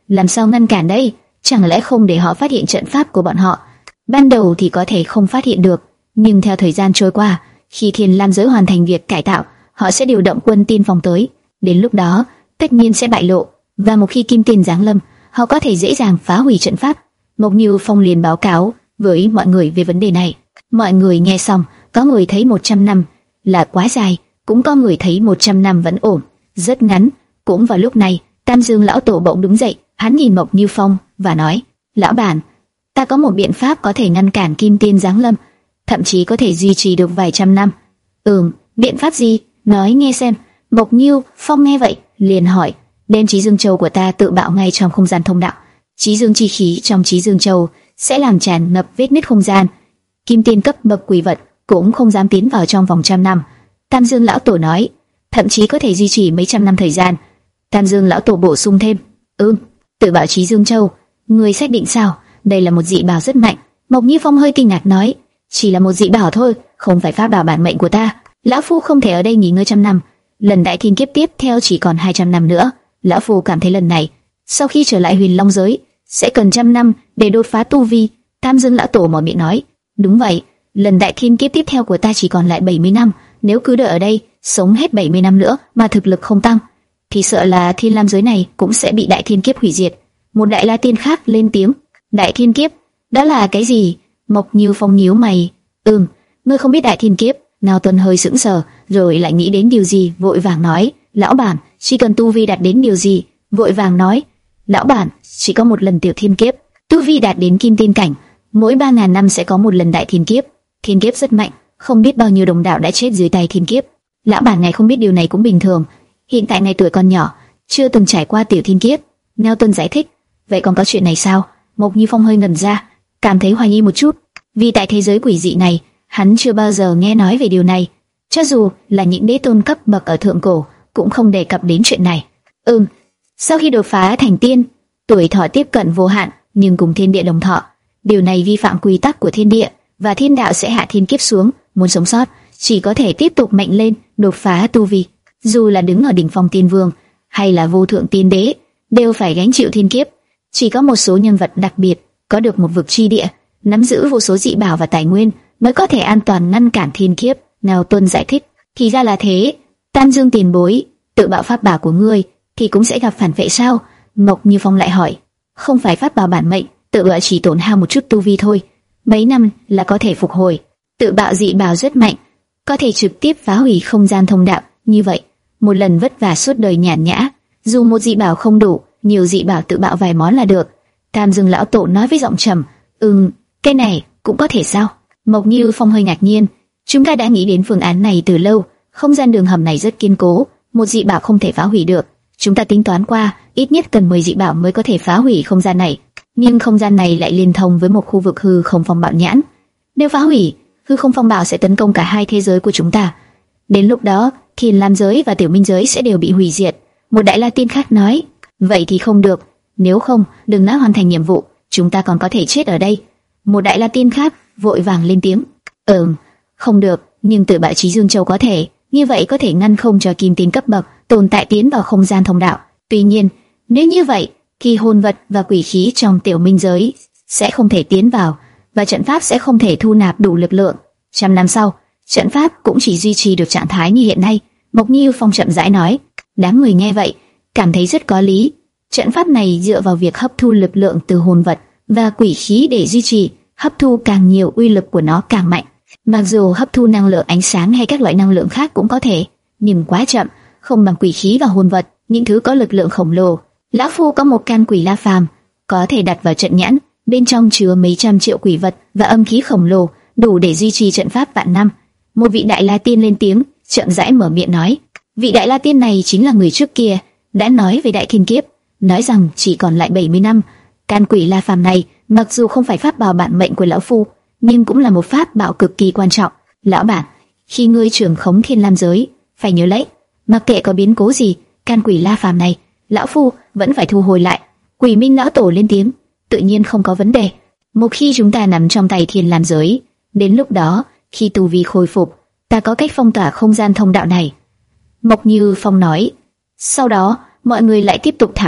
làm sao ngăn cản đây? Chẳng lẽ không để họ phát hiện trận pháp của bọn họ? Ban đầu thì có thể không phát hiện được, nhưng theo thời gian trôi qua, khi Thiên Lam giới hoàn thành việc cải tạo, họ sẽ điều động quân tiên phong tới. Đến lúc đó, tất nhiên sẽ bại lộ, và một khi Kim Tiên giáng lâm, họ có thể dễ dàng phá hủy trận pháp. Mộc Như Phong liền báo cáo với mọi người về vấn đề này. Mọi người nghe xong, có người thấy một trăm năm là quá dài, cũng có người thấy một trăm năm vẫn ổn, rất ngắn. Cũng vào lúc này, Tam Dương lão tổ bỗng đứng dậy, hắn nhìn Mộc Như Phong và nói: "Lão bản, ta có một biện pháp có thể ngăn cản Kim Tiên giáng lâm, thậm chí có thể duy trì được vài trăm năm." "Ừm, biện pháp gì? Nói nghe xem." Mộc Như Phong nghe vậy, liền hỏi: "Đem Chí Dương Châu của ta tự bạo ngay trong không gian thông đạo. Chí Dương chi khí trong Chí Dương Châu sẽ làm tràn ngập vết nứt không gian. Kim Tiên cấp bậc quỷ vật cũng không dám tiến vào trong vòng trăm năm." Tam Dương lão tổ nói: "Thậm chí có thể duy trì mấy trăm năm thời gian." Tam Dương lão tổ bổ sung thêm: "Ừm, tự bạo Chí Dương Châu, người xác định sao? Đây là một dị bảo rất mạnh." Mộc Như Phong hơi kinh ngạc nói: "Chỉ là một dị bảo thôi, không phải pháp bảo bản mệnh của ta. Lão phu không thể ở đây nghỉ ngơi trăm năm. Lần đại thiên kiếp tiếp theo chỉ còn hai trăm năm nữa. Lão phu cảm thấy lần này, sau khi trở lại Huyền Long giới, sẽ cần trăm năm để đột phá tu vi." Tam Dương lão tổ mở miệng nói: "Đúng vậy, lần đại thiên kiếp tiếp theo của ta chỉ còn lại bảy mươi năm. Nếu cứ đợi ở đây, sống hết bảy mươi năm nữa mà thực lực không tăng, thì sợ là Thiên Lam giới này cũng sẽ bị đại thiên kiếp hủy diệt." Một đại la tiên khác lên tiếng: "Đại thiên kiếp, đó là cái gì?" Mộc Như Phong nhíu mày: "Ừm, ngươi không biết đại thiên kiếp?" Nào Tuần hơi sững sờ, rồi lại nghĩ đến điều gì, vội vàng nói: "Lão bản, chỉ cần tu vi đạt đến điều gì?" Vội vàng nói: "Lão bản, chỉ có một lần tiểu thiên kiếp, tu vi đạt đến kim tiên cảnh, mỗi ba ngàn năm sẽ có một lần đại thiên kiếp. Thiên kiếp rất mạnh, không biết bao nhiêu đồng đạo đã chết dưới tay thiên kiếp. Lão bản ngài không biết điều này cũng bình thường. Hiện tại ngài tuổi còn nhỏ, chưa từng trải qua tiểu thiên kiếp." Neo Tuần giải thích: "Vậy còn có chuyện này sao?" Mộc Như Phong hơi ngẩn ra, cảm thấy hoài nghi một chút, vì tại thế giới quỷ dị này, hắn chưa bao giờ nghe nói về điều này. Cho dù là những đế tôn cấp bậc ở thượng cổ, cũng không đề cập đến chuyện này. Ừm, sau khi đột phá thành tiên, tuổi thọ tiếp cận vô hạn, nhưng cùng thiên địa đồng thọ. Điều này vi phạm quy tắc của thiên địa, và thiên đạo sẽ hạ thiên kiếp xuống. Muốn sống sót, chỉ có thể tiếp tục mạnh lên, đột phá tu vi. Dù là đứng ở đỉnh phong tiên vương, hay là vô thượng tiên đế, đều phải gánh chịu thiên kiếp. Chỉ có một số nhân vật đặc biệt, có được một vực chi địa, nắm giữ vô số dị bảo và tài nguyên, mới có thể an toàn ngăn cản thiên kiếp. Nào Tuân giải thích: "Thì ra là thế. Tam Dương tiền bối, tự bạo pháp bảo của ngươi thì cũng sẽ gặp phản vệ sao?" Mộc Như Phong lại hỏi: "Không phải pháp bảo bản mệnh, tự bạo chỉ tổn hao một chút tu vi thôi, mấy năm là có thể phục hồi. Tự bạo dị bảo rất mạnh, có thể trực tiếp phá hủy không gian thông đạo. Như vậy, một lần vất vả suốt đời nhàn nhã, dù một dị bảo không đủ, nhiều dị bảo tự bạo vài món là được." Tam Dương lão tổ nói với giọng trầm: "Ừm, cái này cũng có thể sao?" Mộc Như Phong hơi ngạc nhiên: "Chúng ta đã nghĩ đến phương án này từ lâu. Không gian đường hầm này rất kiên cố, một dị bảo không thể phá hủy được. Chúng ta tính toán qua, ít nhất cần mười dị bảo mới có thể phá hủy không gian này. Nhưng không gian này lại liên thông với một khu vực hư không phong bạo nhãn. Nếu phá hủy, hư không phong bạo sẽ tấn công cả hai thế giới của chúng ta. Đến lúc đó, Thiên Lam giới và Tiểu Minh giới sẽ đều bị hủy diệt." Một đại la tiên khác nói: "Vậy thì không được, nếu không, đừng đã hoàn thành nhiệm vụ, chúng ta còn có thể chết ở đây." Một đại la tiên khác vội vàng lên tiếng: "Ừm, không được, nhưng tự bạo Chí Dương Châu có thể, như vậy có thể ngăn không cho kim tiên cấp bậc tồn tại tiến vào không gian thông đạo. Tuy nhiên, nếu như vậy, kỳ hồn vật và quỷ khí trong Tiểu Minh giới sẽ không thể tiến vào, và trận pháp sẽ không thể thu nạp đủ lực lượng. Trăm năm sau, trận pháp cũng chỉ duy trì được trạng thái như hiện nay." Mộc Như Phong chậm rãi nói. Đám người nghe vậy, cảm thấy rất có lý. Trận pháp này dựa vào việc hấp thu lực lượng từ hồn vật và quỷ khí để duy trì, hấp thu càng nhiều uy lực của nó càng mạnh. Mặc dù hấp thu năng lượng ánh sáng hay các loại năng lượng khác cũng có thể, nhưng quá chậm, không bằng quỷ khí và hồn vật, những thứ có lực lượng khổng lồ. Lão phu có một can quỷ la phàm, có thể đặt vào trận nhãn, bên trong chứa mấy trăm triệu quỷ vật và âm khí khổng lồ, đủ để duy trì trận pháp vạn năm. Một vị đại la tiên lên tiếng, chậm rãi mở miệng nói. Vị đại la tiên này chính là người trước kia đã nói về đại thiên kiếp, nói rằng chỉ còn lại bảy mươi năm. Can quỷ la phàm này mặc dù không phải pháp bảo bản mệnh của lão phu, nhưng cũng là một pháp bảo cực kỳ quan trọng. Lão bản, khi ngươi trưởng khống Thiên Lam giới, phải nhớ lấy, mặc kệ có biến cố gì, can quỷ la phàm này, lão phu vẫn phải thu hồi lại. Quỷ Minh lão tổ lên tiếng, tự nhiên không có vấn đề. Một khi chúng ta nằm trong tay Thiên Lam giới, đến lúc đó, khi tu vi khôi phục, ta có cách phong tỏa không gian thông đạo này. Mộc Như Phong nói. Sau đó, mọi người lại tiếp tục thảo luận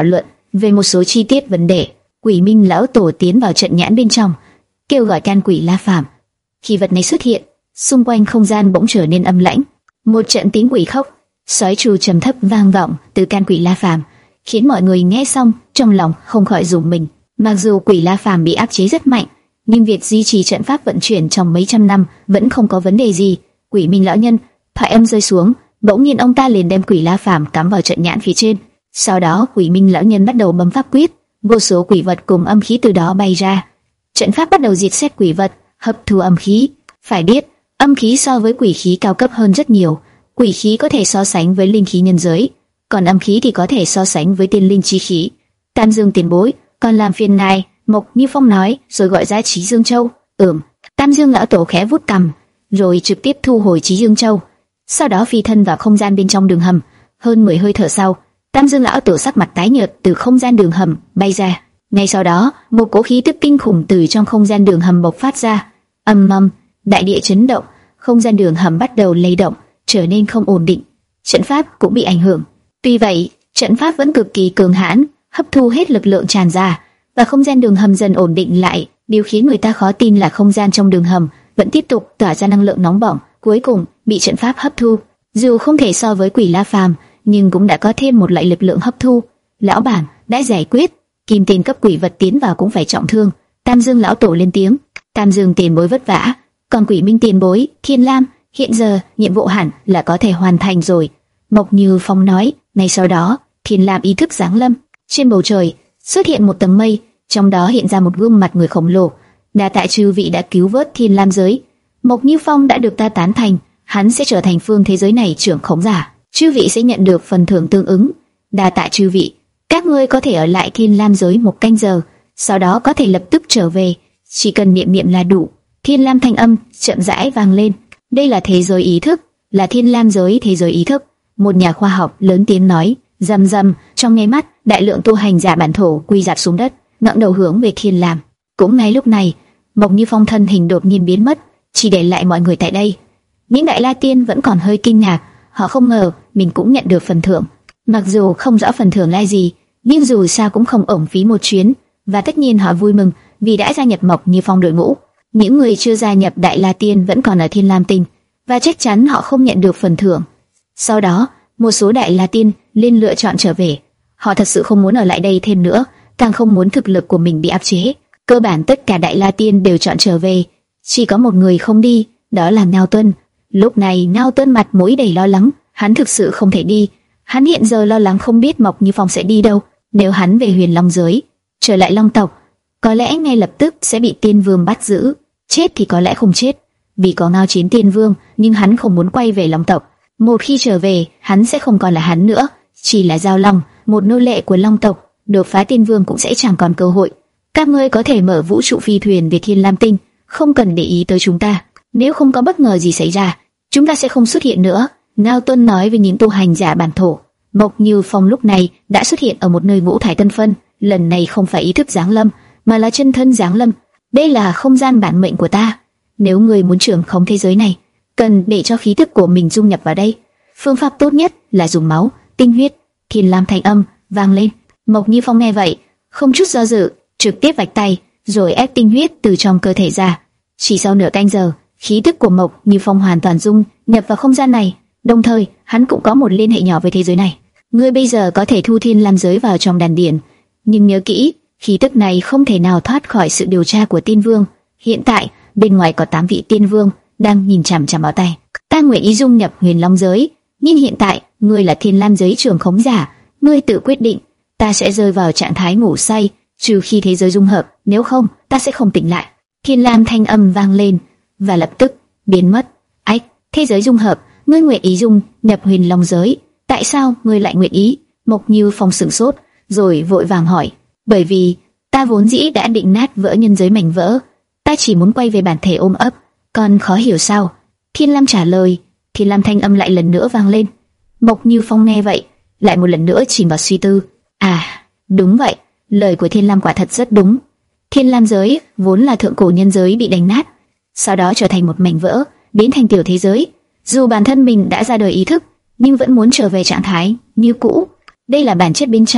về một số chi tiết vấn đề. Quỷ Minh lão tổ tiến vào trận nhãn bên trong, kêu gọi can quỷ La Phàm. Khi vật này xuất hiện, xung quanh không gian bỗng trở nên âm lãnh. Một trận tiếng quỷ khóc, sói tru trầm thấp vang vọng từ can quỷ La Phàm, khiến mọi người nghe xong trong lòng không khỏi rùng mình. Mặc dù quỷ La Phàm bị áp chế rất mạnh, nhưng việc duy trì trận pháp vận chuyển trong mấy trăm năm vẫn không có vấn đề gì. Quỷ Minh lão nhân thoại âm rơi xuống, bỗng nhiên ông ta liền đem quỷ La Phàm cắm vào trận nhãn phía trên. Sau đó Quỷ Minh lão nhân bắt đầu bấm pháp quyết, vô số quỷ vật cùng âm khí từ đó bay ra. Trận pháp bắt đầu diệt xét quỷ vật, hấp thu âm khí. Phải biết, âm khí so với quỷ khí cao cấp hơn rất nhiều. Quỷ khí có thể so sánh với linh khí nhân giới, còn âm khí thì có thể so sánh với tiên linh chi khí. Tam Dương tiền bối, còn làm phiền ngài, Mộc Như Phong nói, rồi gọi ra Chí Dương Châu. Ừm. Tam Dương lão tổ khẽ vuốt cằm, rồi trực tiếp thu hồi Chí Dương Châu. Sau đó phi thân vào không gian bên trong đường hầm. Hơn mười hơi thở sau, Tam Dương lão tổ sắc mặt tái nhợt từ không gian đường hầm bay ra. Ngay sau đó, một cỗ khí tức kinh khủng từ trong không gian đường hầm bộc phát ra. Ầm ầm, đại địa chấn động, không gian đường hầm bắt đầu lay động, trở nên không ổn định. Trận pháp cũng bị ảnh hưởng. Tuy vậy, trận pháp vẫn cực kỳ cường hãn, hấp thu hết lực lượng tràn ra, và không gian đường hầm dần ổn định lại. Điều khiến người ta khó tin là không gian trong đường hầm vẫn tiếp tục tỏa ra năng lượng nóng bỏng, cuối cùng bị trận pháp hấp thu. Dù không thể so với quỷ La Phàm, nhưng cũng đã có thêm một loại lực lượng hấp thu. Lão bản đã giải quyết, kim tiền cấp quỷ vật tiến vào cũng phải trọng thương. Tam Dương lão tổ lên tiếng. Tam Dương tiền bối vất vả, còn Quỷ Minh tiền bối, Thiên Lam, hiện giờ nhiệm vụ hẳn là có thể hoàn thành rồi. Mộc Như Phong nói. Ngay sau đó, Thiên Lam ý thức giáng lâm. Trên bầu trời xuất hiện một tầng mây, trong đó hiện ra một gương mặt người khổng lồ. Đa tạ chư vị đã cứu vớt Thiên Lam giới. Mộc Như Phong đã được ta tán thành, hắn sẽ trở thành phương thế giới này trưởng khống giả. Chư vị sẽ nhận được phần thưởng tương ứng. Đa tạ chư vị. Các ngươi có thể ở lại Thiên Lam giới một canh giờ, sau đó có thể lập tức trở về, chỉ cần niệm niệm là đủ. Thiên Lam thanh âm chậm rãi vang lên. Đây là thế giới ý thức, là Thiên Lam giới thế giới ý thức. Một nhà khoa học lớn tiếng nói. Rầm rầm, trong nháy mắt, đại lượng tu hành giả bản thổ quy rạp xuống đất, ngẩng đầu hướng về Thiên Lam. Cũng ngay lúc này, Mộc Như Phong thân hình đột nhiên biến mất, chỉ để lại mọi người tại đây. Những đại la tiên vẫn còn hơi kinh ngạc, họ không ngờ mình cũng nhận được phần thưởng. Mặc dù không rõ phần thưởng là gì, nhưng dù sao cũng không uổng phí một chuyến, và tất nhiên họ vui mừng vì đã gia nhập Mộc Như Phong đội ngũ. Những người chưa gia nhập đại la tiên vẫn còn ở Thiên Lam Tinh, và chắc chắn họ không nhận được phần thưởng. Sau đó, một số đại la tiên liên lựa chọn trở về. Họ thật sự không muốn ở lại đây thêm nữa, càng không muốn thực lực của mình bị áp chế. Cơ bản tất cả đại la tiên đều chọn trở về, chỉ có một người không đi, đó là Ngao Tuân. Lúc này Ngao Tuân mặt mũi đầy lo lắng, hắn thực sự không thể đi. Hắn hiện giờ lo lắng không biết Mộc Như Phong sẽ đi đâu. Nếu hắn về Huyền Long giới, trở lại Long tộc, có lẽ ngay lập tức sẽ bị Tiên Vương bắt giữ. Chết thì có lẽ không chết, vì có Ngao Chiến Tiên Vương, nhưng hắn không muốn quay về Long tộc. Một khi trở về, hắn sẽ không còn là hắn nữa, chỉ là Giao Long, một nô lệ của Long tộc. Đột phá Tiên Vương cũng sẽ chẳng còn cơ hội. Các ngươi có thể mở vũ trụ phi thuyền về Thiên Lam Tinh, không cần để ý tới chúng ta. Nếu không có bất ngờ gì xảy ra, chúng ta sẽ không xuất hiện nữa. Ngao Tuân nói với những tu hành giả bản thổ. Mộc Như Phong lúc này đã xuất hiện ở một nơi ngũ thải tân phân. Lần này không phải ý thức giáng lâm, mà là chân thân giáng lâm. Đây là không gian bản mệnh của ta. Nếu người muốn trưởng khống thế giới này, cần để cho khí tức của mình dung nhập vào đây. Phương pháp tốt nhất là dùng máu, tinh huyết. Thiên Lam thanh âm vang lên. Mộc Như Phong nghe vậy, không chút do dự, trực tiếp vạch tay, rồi ép tinh huyết từ trong cơ thể ra. Chỉ sau nửa canh giờ, khí tức của Mộc Như Phong hoàn toàn dung nhập vào không gian này. Đồng thời, hắn cũng có một liên hệ nhỏ với thế giới này. Ngươi bây giờ có thể thu Thiên Lam giới vào trong đàn điển, nhưng nhớ kỹ, khí tức này không thể nào thoát khỏi sự điều tra của Tiên Vương. Hiện tại, bên ngoài có tám vị Tiên Vương đang nhìn chằm chằm vào tay. Ta nguyện ý dung nhập Huyền Long giới, nhưng hiện tại, ngươi là Thiên Lam giới trưởng khống giả, ngươi tự quyết định. Ta sẽ rơi vào trạng thái ngủ say, trừ khi thế giới dung hợp, nếu không, ta sẽ không tỉnh lại. Thiên Lam thanh âm vang lên, và lập tức biến mất. Ách, thế giới dung hợp, ngươi nguyện ý dung nhập Huyền Long giới, tại sao ngươi lại nguyện ý? Mộc Như Phong sửng sốt, rồi vội vàng hỏi. Bởi vì ta vốn dĩ đã định nát vỡ nhân giới mảnh vỡ, ta chỉ muốn quay về bản thể ôm ấp. Còn khó hiểu sao? Thiên Lam trả lời. Thiên Lam thanh âm lại lần nữa vang lên. Mộc Như Phong nghe vậy, lại một lần nữa chìm vào suy tư. À, đúng vậy, lời của Thiên Lam quả thật rất đúng. Thiên Lam giới vốn là thượng cổ nhân giới bị đánh nát, sau đó trở thành một mảnh vỡ, biến thành tiểu thế giới. Dù bản thân mình đã ra đời ý thức, nhưng vẫn muốn trở về trạng thái như cũ. Đây là bản chất bên trong,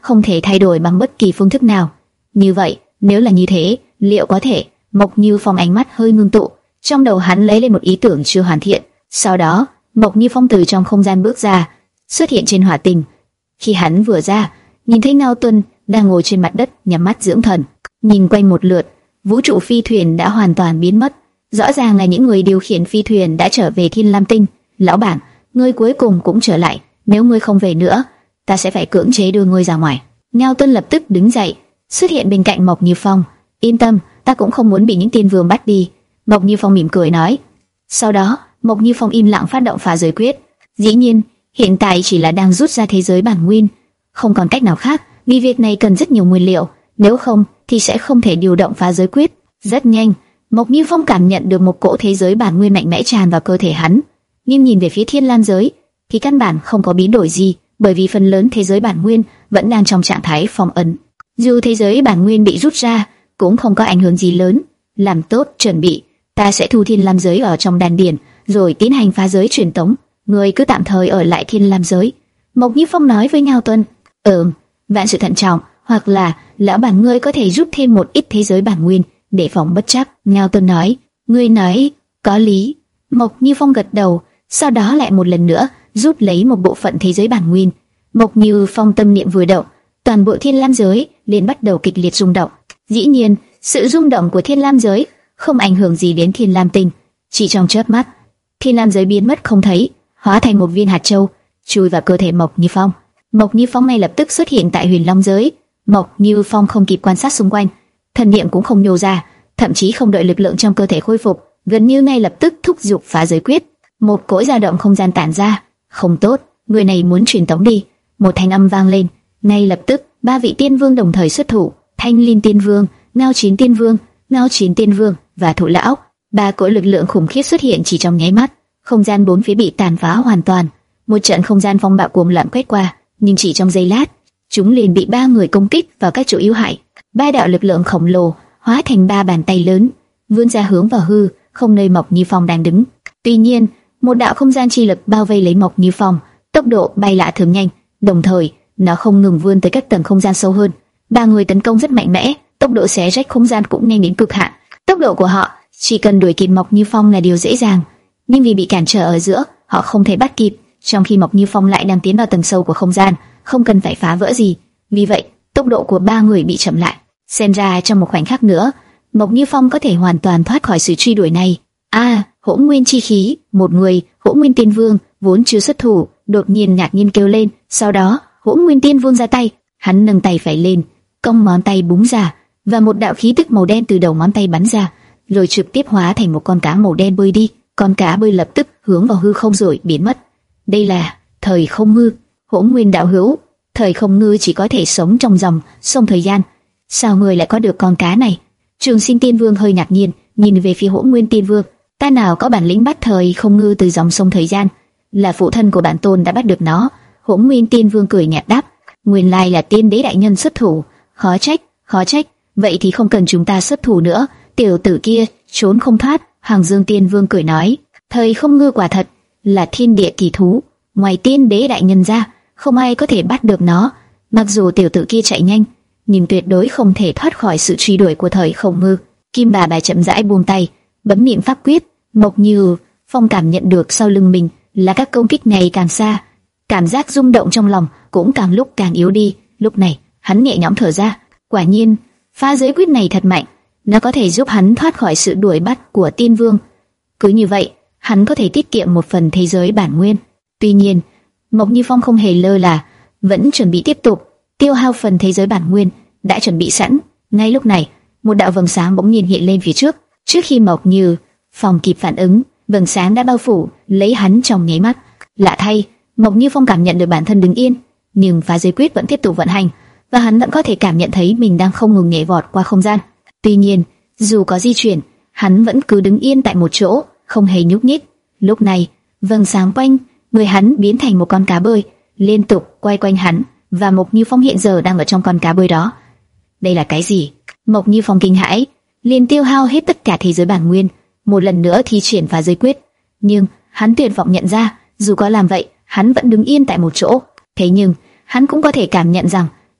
không thể thay đổi bằng bất kỳ phương thức nào. Như vậy, nếu là như thế, liệu có thể? Mộc Như Phong ánh mắt hơi ngưng tụ, trong đầu hắn lấy lên một ý tưởng chưa hoàn thiện. Sau đó, Mộc Như Phong từ trong không gian bước ra, xuất hiện trên hỏa tinh. Khi hắn vừa ra, nhìn thấy Ngao Tuân đang ngồi trên mặt đất nhắm mắt dưỡng thần. Nhìn quanh một lượt, vũ trụ phi thuyền đã hoàn toàn biến mất. Rõ ràng là những người điều khiển phi thuyền đã trở về Thiên Lam Tinh. Lão bản, ngươi cuối cùng cũng trở lại. Nếu ngươi không về nữa, ta sẽ phải cưỡng chế đưa ngươi ra ngoài. Ngao Tuân lập tức đứng dậy, xuất hiện bên cạnh Mộc Như Phong. Yên tâm, ta cũng không muốn bị những tiên vương bắt đi. Mộc Như Phong mỉm cười nói. Sau đó, Mộc Như Phong im lặng phát động phá giới quyết. Dĩ nhiên, hiện tại chỉ là đang rút ra thế giới bản nguyên, không còn cách nào khác, vì việc này cần rất nhiều nguyên liệu, nếu không thì sẽ không thể điều động phá giới quyết. Rất nhanh, Mộc Như Phong cảm nhận được một cỗ thế giới bản nguyên mạnh mẽ tràn vào cơ thể hắn, nhưng nhìn về phía Thiên Lam giới thì căn bản không có biến đổi gì, bởi vì phần lớn thế giới bản nguyên vẫn đang trong trạng thái phong ấn. Dù thế giới bản nguyên bị rút ra, cũng không có ảnh hưởng gì lớn. Làm tốt chuẩn bị, ta sẽ thu Thiên Lam giới ở trong đan điền, rồi tiến hành phá giới truyền tống. Ngươi cứ tạm thời ở lại Thiên Lam giới. Mộc Như Phong nói với Ngao Tuân. Ừm, vạn sự thận trọng, hoặc là lão bản ngươi có thể rút thêm một ít thế giới bản nguyên để phòng bất trắc. Ngao Tuân nói. Ngươi nói có lý. Mộc Như Phong gật đầu, sau đó lại một lần nữa rút lấy một bộ phận thế giới bản nguyên. Mộc Như Phong tâm niệm vừa động, toàn bộ Thiên Lam giới liền bắt đầu kịch liệt rung động. Dĩ nhiên, sự rung động của Thiên Lam giới không ảnh hưởng gì đến Thiên Lam Tinh. Chỉ trong chớp mắt, Thiên Lam giới biến mất không thấy, hóa thành một viên hạt châu chui vào cơ thể Mộc Như Phong. Mộc Như Phong ngay lập tức xuất hiện tại Huyền Long giới. Mộc Như Phong không kịp quan sát xung quanh, thần niệm cũng không nhô ra, thậm chí không đợi lực lượng trong cơ thể khôi phục, gần như ngay lập tức thúc giục phá giới quyết. Một cỗ dao động không gian tản ra. Không tốt, người này muốn truyền tống đi. Một thanh âm vang lên, ngay lập tức ba vị tiên vương đồng thời xuất thủ. Thanh Linh Tiên Vương, Ngao Chín Tiên Vương, Ngao Chín Tiên Vương và Thụ Lão. Ba cỗ lực lượng khủng khiếp xuất hiện chỉ trong nháy mắt, không gian bốn phía bị tàn phá hoàn toàn. Một trận không gian phong bạo cuồng loạn quét qua, nhưng chỉ trong giây lát, chúng liền bị ba người công kích vào các chỗ yếu hại. Ba đạo lực lượng khổng lồ hóa thành ba bàn tay lớn, vươn ra hướng vào hư không nơi Mộc Như Phong đang đứng. Tuy nhiên, một đạo không gian chi lực bao vây lấy Mộc Như Phong, tốc độ bay lạ thường nhanh, đồng thời nó không ngừng vươn tới các tầng không gian sâu hơn. Ba người tấn công rất mạnh mẽ, tốc độ xé rách không gian cũng nhanh đến cực hạn. Tốc độ của họ chỉ cần đuổi kịp Mộc Như Phong là điều dễ dàng, nhưng vì bị cản trở ở giữa, họ không thể bắt kịp. Trong khi Mộc Như Phong lại đang tiến vào tầng sâu của không gian, không cần phải phá vỡ gì, vì vậy tốc độ của ba người bị chậm lại. Xem ra trong một khoảnh khắc nữa, Mộc Như Phong có thể hoàn toàn thoát khỏi sự truy đuổi này. A, à, Hỗn Nguyên chi khí, một người, Hỗn Nguyên Tiên Vương vốn chưa xuất thủ, đột nhiên ngạc nhiên kêu lên. Sau đó, Hỗn Nguyên Tiên Vương ra tay, hắn nâng tay phải lên, cong ngón tay búng ra, và một đạo khí tức màu đen từ đầu ngón tay bắn ra, rồi trực tiếp hóa thành một con cá màu đen bơi đi. Con cá bơi lập tức hướng vào hư không rồi biến mất. Đây là thời không ngư. Hỗn Nguyên đạo hữu, thời không ngư chỉ có thể sống trong dòng sông thời gian, sao ngươi lại có được con cá này? Trường Sinh Tiên Vương hơi ngạc nhiên, nhìn về phía Hỗn Nguyên Tiên Vương. Ta nào có bản lĩnh bắt thời không ngư từ dòng sông thời gian, là phụ thân của bản tôn đã bắt được nó. Hỗn Nguyên Tiên Vương cười nhạt đáp, nguyên lai là Tiên Đế đại nhân xuất thủ, khó trách, khó trách. Vậy thì không cần chúng ta xuất thủ nữa, tiểu tử kia trốn không thoát. Hàng Dương Tiên Vương cười nói, thời không ngư quả thật là thiên địa kỳ thú, ngoài Tiên Đế đại nhân ra, không ai có thể bắt được nó. Mặc dù tiểu tử kia chạy nhanh, nhưng tuyệt đối không thể thoát khỏi sự truy đuổi của thời không ngư. Kim Bà Bà chậm rãi buông tay, bấm niệm pháp quyết. Mộc Như Phong cảm nhận được sau lưng mình là các công kích này càng xa, cảm giác rung động trong lòng cũng càng lúc càng yếu đi. Lúc này, hắn nhẹ nhõm thở ra. Quả nhiên, phá giới quyết này thật mạnh, nó có thể giúp hắn thoát khỏi sự đuổi bắt của Tiên Vương. Cứ như vậy, hắn có thể tiết kiệm một phần thế giới bản nguyên. Tuy nhiên, Mộc Như Phong không hề lơ là, vẫn chuẩn bị tiếp tục tiêu hao phần thế giới bản nguyên đã chuẩn bị sẵn. Ngay lúc này, một đạo vầng sáng bỗng nhiên hiện lên phía trước. Trước khi Mộc Như Phong kịp phản ứng, vầng sáng đã bao phủ lấy hắn trong nháy mắt. Lạ thay, Mộc Như Phong cảm nhận được bản thân đứng yên, nhưng phá giới quyết vẫn tiếp tục vận hành, và hắn vẫn có thể cảm nhận thấy mình đang không ngừng nhảy vọt qua không gian. Tuy nhiên, dù có di chuyển, hắn vẫn cứ đứng yên tại một chỗ, không hề nhúc nhích. Lúc này, vầng sáng quanh người hắn biến thành một con cá bơi, liên tục quay quanh hắn, và Mộc Như Phong hiện giờ đang ở trong con cá bơi đó. Đây là cái gì? Mộc Như Phong kinh hãi, liền tiêu hao hết tất cả thế giới bản nguyên, một lần nữa thi triển phá giới quyết. Nhưng hắn tuyệt vọng nhận ra, dù có làm vậy, hắn vẫn đứng yên tại một chỗ. Thế nhưng hắn cũng có thể cảm nhận rằng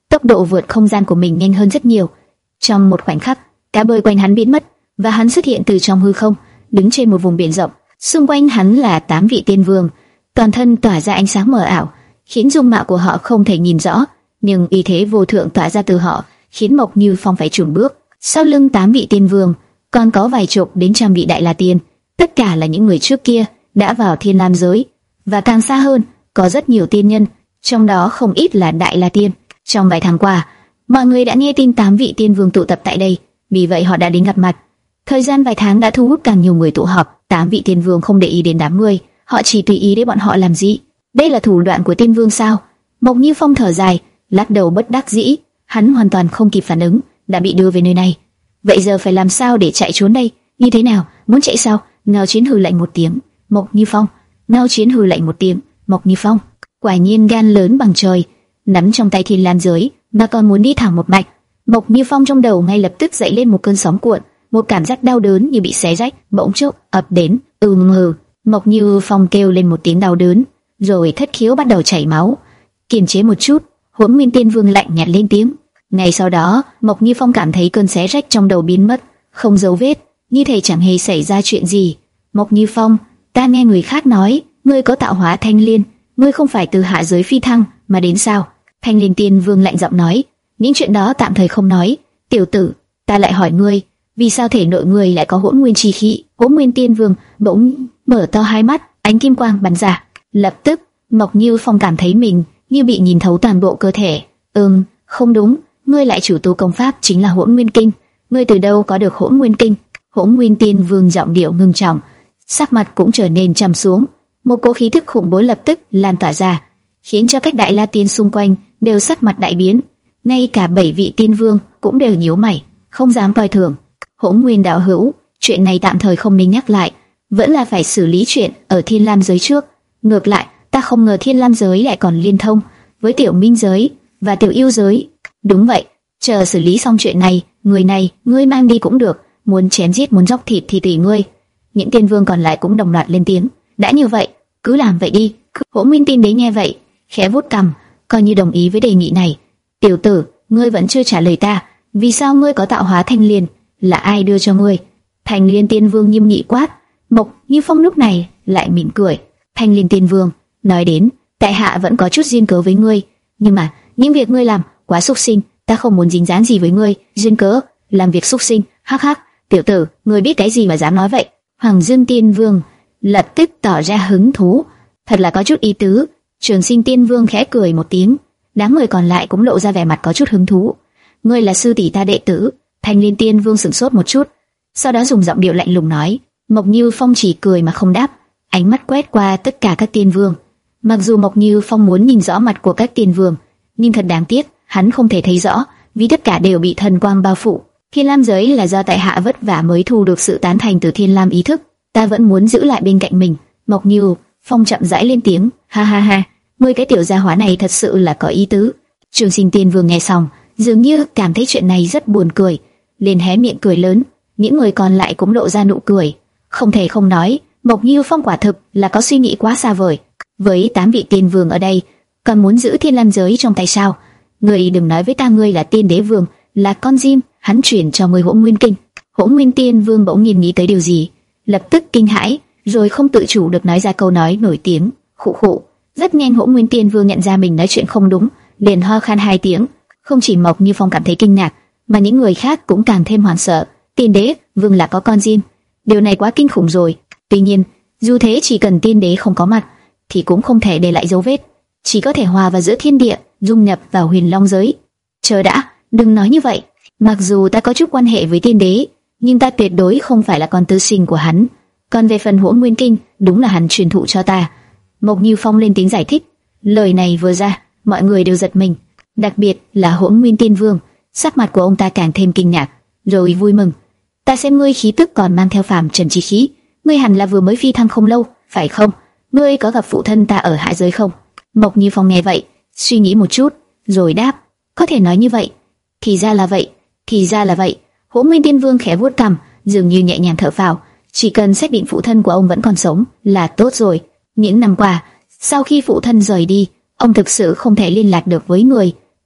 tốc độ vượt không gian của mình nhanh hơn rất nhiều. Trong một khoảnh khắc, cá bơi quanh hắn biến mất và hắn xuất hiện từ trong hư không, đứng trên một vùng biển rộng. Xung quanh hắn là tám vị tiên vương, toàn thân tỏa ra ánh sáng mờ ảo, khiến dung mạo của họ không thể nhìn rõ, nhưng uy thế vô thượng tỏa ra từ họ, khiến Mộc Như Phong phải chùn bước. Sau lưng tám vị tiên vương, còn có vài chục đến trăm vị đại la tiên, tất cả là những người trước kia đã vào Thiên Lam giới, và càng xa hơn, có rất nhiều tiên nhân, trong đó không ít là đại la tiên. Trong vài tháng qua, mọi người đã nghe tin tám vị tiên vương tụ tập tại đây, vì vậy họ đã đến gặp mặt. Thời gian vài tháng đã thu hút càng nhiều người tụ họp. Tám vị tiên vương không để ý đến đám người, họ chỉ tùy ý để bọn họ làm gì. Đây là thủ đoạn của tiên vương sao? Mộc Như Phong thở dài, lắc đầu bất đắc dĩ. Hắn hoàn toàn không kịp phản ứng, đã bị đưa về nơi này. Vậy giờ phải làm sao để chạy trốn đây? Như thế nào? Muốn chạy sao? Ngao Chiến hừ lạnh một tiếng. Mộc Như Phong. Ngao Chiến hừ lạnh một tiếng. Mộc Như Phong. Quả nhiên gan lớn bằng trời, nắm trong tay Thiên Lam giới mà còn muốn đi thẳng một mạch. Mộc Như Phong trong đầu ngay lập tức dậy lên một cơn sóng cuộn, một cảm giác đau đớn như bị xé rách bỗng chốc ập đến. Ừm hừ. Mộc Như Phong kêu lên một tiếng đau đớn, rồi thất khiếu bắt đầu chảy máu. Kiềm chế một chút, Hỗn Nguyên Tiên Vương lạnh nhạt lên tiếng. Ngay sau đó, Mộc Như Phong cảm thấy cơn xé rách trong đầu biến mất, không dấu vết, như thể chẳng hề xảy ra chuyện gì. Mộc Như Phong, ta nghe người khác nói, ngươi có tạo hóa thanh liên, ngươi không phải từ hạ giới phi thăng mà đến sao? Thanh Liên Tiên Vương lạnh giọng nói, những chuyện đó tạm thời không nói. Tiểu tử, ta lại hỏi ngươi, vì sao thể nội ngươi lại có hỗn nguyên chi khí? Hỗn Nguyên Tiên Vương bỗng mở to hai mắt, ánh kim quang bắn ra. Lập tức, Mộc Như Phong cảm thấy mình như bị nhìn thấu toàn bộ cơ thể. Ừm, không đúng, ngươi lại chủ tu công pháp chính là Hỗn Nguyên Kinh. Ngươi từ đâu có được Hỗn Nguyên Kinh? Hỗn Nguyên Tiên Vương giọng điệu ngưng trọng, sắc mặt cũng trở nên trầm xuống. Một cỗ khí thức khủng bố lập tức lan tỏa ra, khiến cho các đại la tiên xung quanh đều sắc mặt đại biến. Ngay cả bảy vị tiên vương cũng đều nhíu mày, không dám coi thường. Hỗn Nguyên đạo hữu, chuyện này tạm thời không nên nhắc lại, vẫn là phải xử lý chuyện ở Thiên Lam giới trước. Ngược lại, ta không ngờ Thiên Lam giới lại còn liên thông với Tiểu Minh giới và Tiểu Yêu giới. Đúng vậy, chờ xử lý xong chuyện này, người này ngươi mang đi cũng được, muốn chém giết muốn dốc thịt thì tùy ngươi. Những tiên vương còn lại cũng đồng loạt lên tiếng. Đã như vậy, cứ làm vậy đi. Hỗn Nguyên Tiên Đế nghe vậy, khẽ vuốt cằm, coi như đồng ý với đề nghị này. Tiểu tử, ngươi vẫn chưa trả lời ta, vì sao ngươi có tạo hóa thanh liên? Là ai đưa cho ngươi? Thanh Liên Tiên Vương nghiêm nghị quát. Mộc Như Phong lúc này lại mỉm cười. Thanh Liên Tiên Vương nói đến, tại hạ vẫn có chút duyên cớ với ngươi, nhưng mà những việc ngươi làm quá xúc sinh, ta không muốn dính dáng gì với ngươi. Duyên cớ? Làm việc xúc sinh? Hắc hắc, tiểu tử, ngươi biết cái gì mà dám nói vậy? Hoàng Dương Tiên Vương lập tức tỏ ra hứng thú, thật là có chút ý tứ. Trường Sinh Tiên Vương khẽ cười một tiếng, đám người còn lại cũng lộ ra vẻ mặt có chút hứng thú. Ngươi là sư tỷ ta đệ tử. Thanh Liên Tiên Vương sửng sốt một chút, sau đó dùng giọng điệu lạnh lùng nói. Mộc Như Phong chỉ cười mà không đáp, ánh mắt quét qua tất cả các tiên vương. Mặc dù Mộc Như Phong muốn nhìn rõ mặt của các tiên vương, nhưng thật đáng tiếc, hắn không thể thấy rõ, vì tất cả đều bị thần quang bao phủ. Thiên Lam giới là do tại hạ vất vả mới thu được sự tán thành từ Thiên Lam ý thức, ta vẫn muốn giữ lại bên cạnh mình. Mộc Như Phong chậm rãi lên tiếng, ha ha ha, ngươi cái tiểu gia hỏa này thật sự là có ý tứ. Trường Sinh Tiên Vương nghe xong, dường như cảm thấy chuyện này rất buồn cười, liền hé miệng cười lớn. Những người còn lại cũng lộ ra nụ cười. Không thể không nói, Mộc Như Phong quả thực là có suy nghĩ quá xa vời. Với tám vị tiên vương ở đây, còn muốn giữ Thiên Lam giới trong tay sao? Ngươi đừng nói với ta ngươi là Tiên Đế Vương, là con diêm. Hắn chuyển cho ngươi Hỗn Nguyên Kinh. Hỗn Nguyên Tiên Vương bỗng nhiên nghĩ tới điều gì, lập tức kinh hãi, rồi không tự chủ được nói ra câu nói nổi tiếng, khụ khụ. Rất nhanh Hỗn Nguyên Tiên Vương nhận ra mình nói chuyện không đúng, liền ho khan hai tiếng. Không chỉ Mộc Như Phong cảm thấy kinh ngạc, mà những người khác cũng càng thêm hoảng sợ. Tiên Đế Vương là có con diêm, điều này quá kinh khủng rồi. Tuy nhiên, dù thế chỉ cần Tiên Đế không có mặt, thì cũng không thể để lại dấu vết, chỉ có thể hòa vào giữa thiên địa, dung nhập vào Huyền Long giới. Chờ đã, đừng nói như vậy. Mặc dù ta có chút quan hệ với Tiên Đế, nhưng ta tuyệt đối không phải là con tư sinh của hắn. Còn về phần Hỗn Nguyên Kinh, đúng là hắn truyền thụ cho ta. Mộc Như Phong lên tiếng giải thích. Lời này vừa ra, mọi người đều giật mình, đặc biệt là Hỗn Nguyên Tiên Vương. Sắc mặt của ông ta càng thêm kinh ngạc, rồi vui mừng. Ta xem ngươi khí tức còn mang theo phàm trần chi khí, ngươi hẳn là vừa mới phi thăng không lâu, phải không? Ngươi có gặp phụ thân ta ở hạ giới không? Mộc Như Phong nghe vậy, suy nghĩ một chút, rồi đáp. Có thể nói như vậy. Thì ra là vậy, thì ra là vậy. Hỗn Nguyên Tiên Vương khẽ vuốt cằm, dường như nhẹ nhàng thở phào. Chỉ cần xác định phụ thân của ông vẫn còn sống là tốt rồi. Những năm qua, sau khi phụ thân rời đi, ông thực sự không thể liên lạc được với người.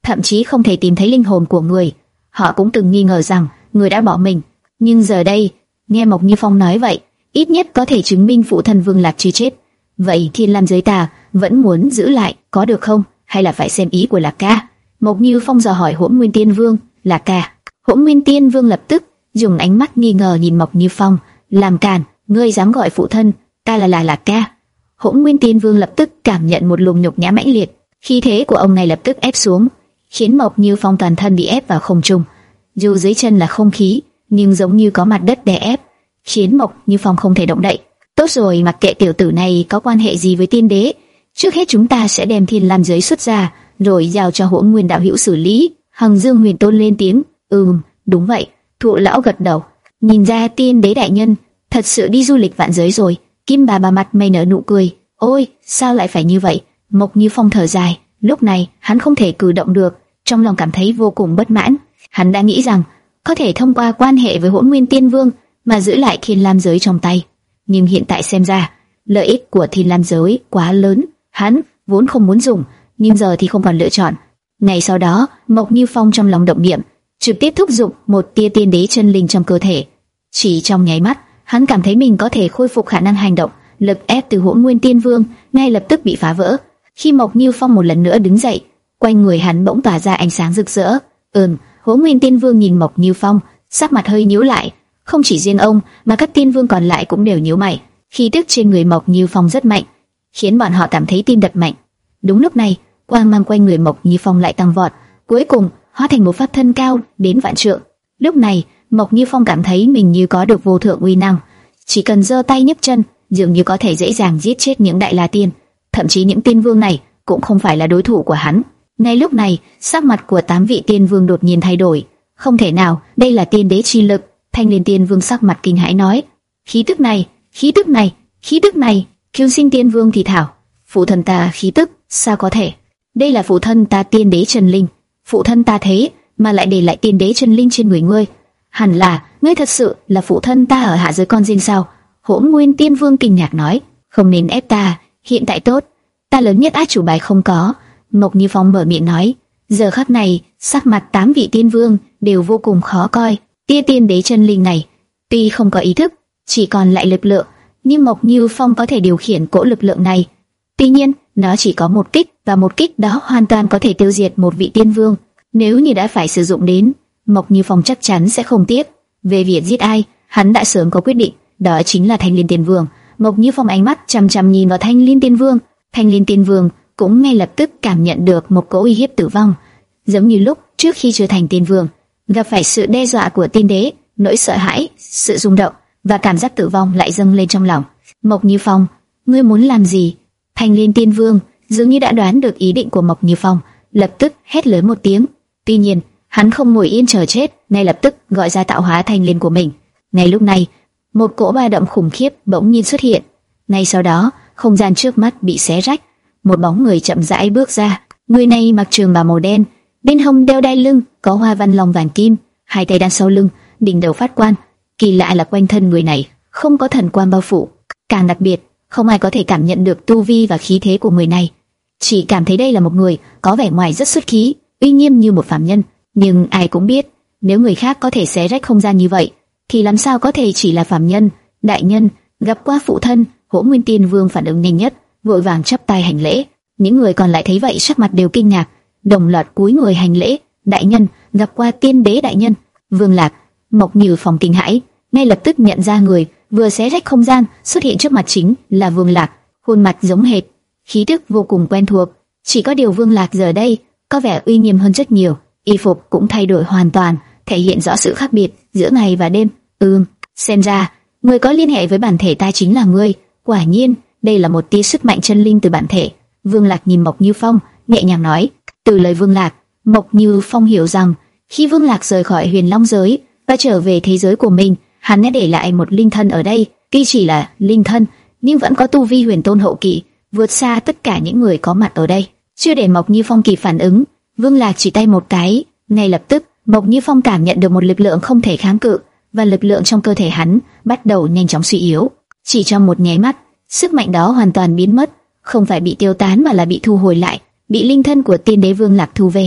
thậm chí không thể tìm thấy linh hồn của người. Họ cũng từng nghi ngờ rằng người đã bỏ mình, nhưng giờ đây, nghe Mộc Như Phong nói vậy, ít nhất có thể chứng minh phụ thân Vương Lạc chưa chết. Vậy Thiên Lam giới ta vẫn muốn giữ lại, có được không? Hay là phải xem ý của Lạc ca? Mộc Như Phong dò hỏi Hỗn Nguyên Tiên Vương. Lạc ca. Hỗn Nguyên Tiên Vương lập tức dùng ánh mắt nghi ngờ nhìn Mộc Như Phong, làm càn, ngươi dám gọi phụ thân ta là là Lạc ca? Hỗn Nguyên Tiên Vương lập tức cảm nhận một luồng nhục nhã mãnh liệt, khí thế của ông này lập tức ép xuống, khiến Mộc Như Phong toàn thân bị ép vào không trung. Dù dưới chân là không khí, nhưng giống như có mặt đất đè ép, khiến Mộc Như Phong không thể động đậy. Tốt rồi, mặc kệ tiểu tử này có quan hệ gì với tiên đế, trước hết chúng ta sẽ đem Thiên Lam giới xuất ra, rồi giao cho Hỗn Nguyên đạo hữu xử lý. Hằng Dương Huyền Tôn lên tiếng. Ừm, đúng vậy. Thụ lão gật đầu. Nhìn ra tiên đế đại nhân thật sự đi du lịch vạn giới rồi. Kim bà bà mặt mày nở nụ cười. Ôi, sao lại phải như vậy? Mộc Như Phong thở dài. Lúc này hắn không thể cử động được, trong lòng cảm thấy vô cùng bất mãn. Hắn đã nghĩ rằng có thể thông qua quan hệ với Hỗn Nguyên Tiên Vương mà giữ lại Thiên Lam giới trong tay, nhưng hiện tại xem ra lợi ích của Thiên Lam giới quá lớn, hắn vốn không muốn dùng, nhưng giờ thì không còn lựa chọn. Ngày sau đó, Mộc Như Phong trong lòng động niệm, trực tiếp thúc giục một tia tiên đế chân linh trong cơ thể. Chỉ trong nháy mắt, hắn cảm thấy mình có thể khôi phục khả năng hành động, lực ép từ Hỗn Nguyên Tiên Vương ngay lập tức bị phá vỡ. Khi Mộc Như Phong một lần nữa đứng dậy, quanh người hắn bỗng tỏa ra ánh sáng rực rỡ. Ừm, Hỗn Nguyên Tiên Vương nhìn Mộc Như Phong, sắc mặt hơi nhíu lại. Không chỉ riêng ông, mà các tiên vương còn lại cũng đều nhíu mày. Khí tức trên người Mộc Như Phong rất mạnh, khiến bọn họ cảm thấy tim đập mạnh. Đúng lúc này, quang mang quanh người Mộc Như Phong lại tăng vọt, cuối cùng hóa thành một pháp thân cao đến vạn trượng. Lúc này, Mộc Như Phong cảm thấy mình như có được vô thượng uy năng, chỉ cần giơ tay nhấc chân, dường như có thể dễ dàng giết chết những đại la tiên. Thậm chí những tiên vương này cũng không phải là đối thủ của hắn. Ngay lúc này, sắc mặt của tám vị tiên vương đột nhiên thay đổi. Không thể nào, đây là tiên đế chi lực. Thanh Liên Tiên Vương sắc mặt kinh hãi nói: khí tức này, khí tức này, khí tức này. Kiêu Sinh Tiên Vương thì thảo: phụ thân ta khí tức, sao có thể? Đây là phụ thân ta tiên đế chân linh, phụ thân ta thế mà lại để lại tiên đế chân linh trên người ngươi. Hẳn là ngươi thật sự là phụ thân ta ở hạ giới con riêng sao? Hỗn Nguyên Tiên Vương kinh ngạc nói: không nên ép ta, hiện tại tốt, ta lớn nhất át chủ bài không có. Mộc Như Phong mở miệng nói. Giờ khắc này, sắc mặt tám vị tiên vương đều vô cùng khó coi. Tia tiên đế chân linh này, tuy không có ý thức, chỉ còn lại lực lượng, nhưng Mộc Như Phong có thể điều khiển cỗ lực lượng này. Tuy nhiên, nó chỉ có một kích, và một kích đó hoàn toàn có thể tiêu diệt một vị tiên vương. Nếu như đã phải sử dụng đến, Mộc Như Phong chắc chắn sẽ không tiếc. Về việc giết ai, hắn đã sớm có quyết định, đó chính là Thanh Liên Tiên Vương. Mộc Như Phong ánh mắt chằm chằm nhìn vào Thanh Liên Tiên Vương. Thanh Liên Tiên Vương cũng ngay lập tức cảm nhận được một cỗ uy hiếp tử vong, giống như lúc trước khi trở thành tiên vương, gặp phải sự đe dọa của tiên đế, nỗi sợ hãi, sự rung động và cảm giác tử vong lại dâng lên trong lòng. Mộc Như Phong, ngươi muốn làm gì? Thanh Liên Tiên Vương dường như đã đoán được ý định của Mộc Như Phong, lập tức hét lớn một tiếng. Tuy nhiên, hắn không ngồi yên chờ chết, ngay lập tức gọi ra tạo hóa thanh liên của mình. Ngay lúc này, một cỗ ba động khủng khiếp bỗng nhiên xuất hiện. Ngay sau đó, không gian trước mắt bị xé rách, một bóng người chậm rãi bước ra. Người này mặc trường bào màu đen, bên hông đeo đai lưng có hoa văn long vàng kim, hai tay đan sau lưng, đỉnh đầu phát quan. Kỳ lạ là quanh thân người này không có thần quang bao phủ, càng đặc biệt, không ai có thể cảm nhận được tu vi và khí thế của người này, chỉ cảm thấy đây là một người có vẻ ngoài rất xuất khí, uy nghiêm như một phàm nhân. Nhưng ai cũng biết, nếu người khác có thể xé rách không gian như vậy, thì làm sao có thể chỉ là phàm nhân? Đại nhân, gặp qua phụ thân. Hỗn Nguyên Tiên Vương phản ứng nhanh nhất, vội vàng chắp tay hành lễ. Những người còn lại thấy vậy sắc mặt đều kinh ngạc, đồng loạt cúi người hành lễ. Đại nhân, gặp qua tiên đế đại nhân. Vương Lạc. Mộc Như Phong kinh hãi, ngay lập tức nhận ra người vừa xé rách không gian xuất hiện trước mặt chính là Vương Lạc. Khuôn mặt giống hệt, khí tức vô cùng quen thuộc. Chỉ có điều Vương Lạc giờ đây có vẻ uy nghiêm hơn rất nhiều, y phục cũng thay đổi hoàn toàn, thể hiện rõ sự khác biệt giữa ngày và đêm. Ừm, xem ra người có liên hệ với bản thể ta chính là ngươi. Quả nhiên, đây là một tia sức mạnh chân linh từ bản thể. Vương Lạc nhìn Mộc Như Phong, nhẹ nhàng nói. Từ lời Vương Lạc, Mộc Như Phong hiểu rằng khi Vương Lạc rời khỏi Huyền Long giới và trở về thế giới của mình, hắn đã để lại một linh thân ở đây. Tuy chỉ là linh thân, nhưng vẫn có tu vi huyền tôn hậu kỳ, vượt xa tất cả những người có mặt ở đây. Chưa để Mộc Như Phong kịp phản ứng, Vương Lạc chỉ tay một cái, ngay lập tức Mộc Như Phong cảm nhận được một lực lượng không thể kháng cự, và lực lượng trong cơ thể hắn bắt đầu nhanh chóng suy yếu. Chỉ trong một nháy mắt, sức mạnh đó hoàn toàn biến mất, không phải bị tiêu tán mà là bị thu hồi lại, bị linh thân của tiên đế Vương Lạc thu về.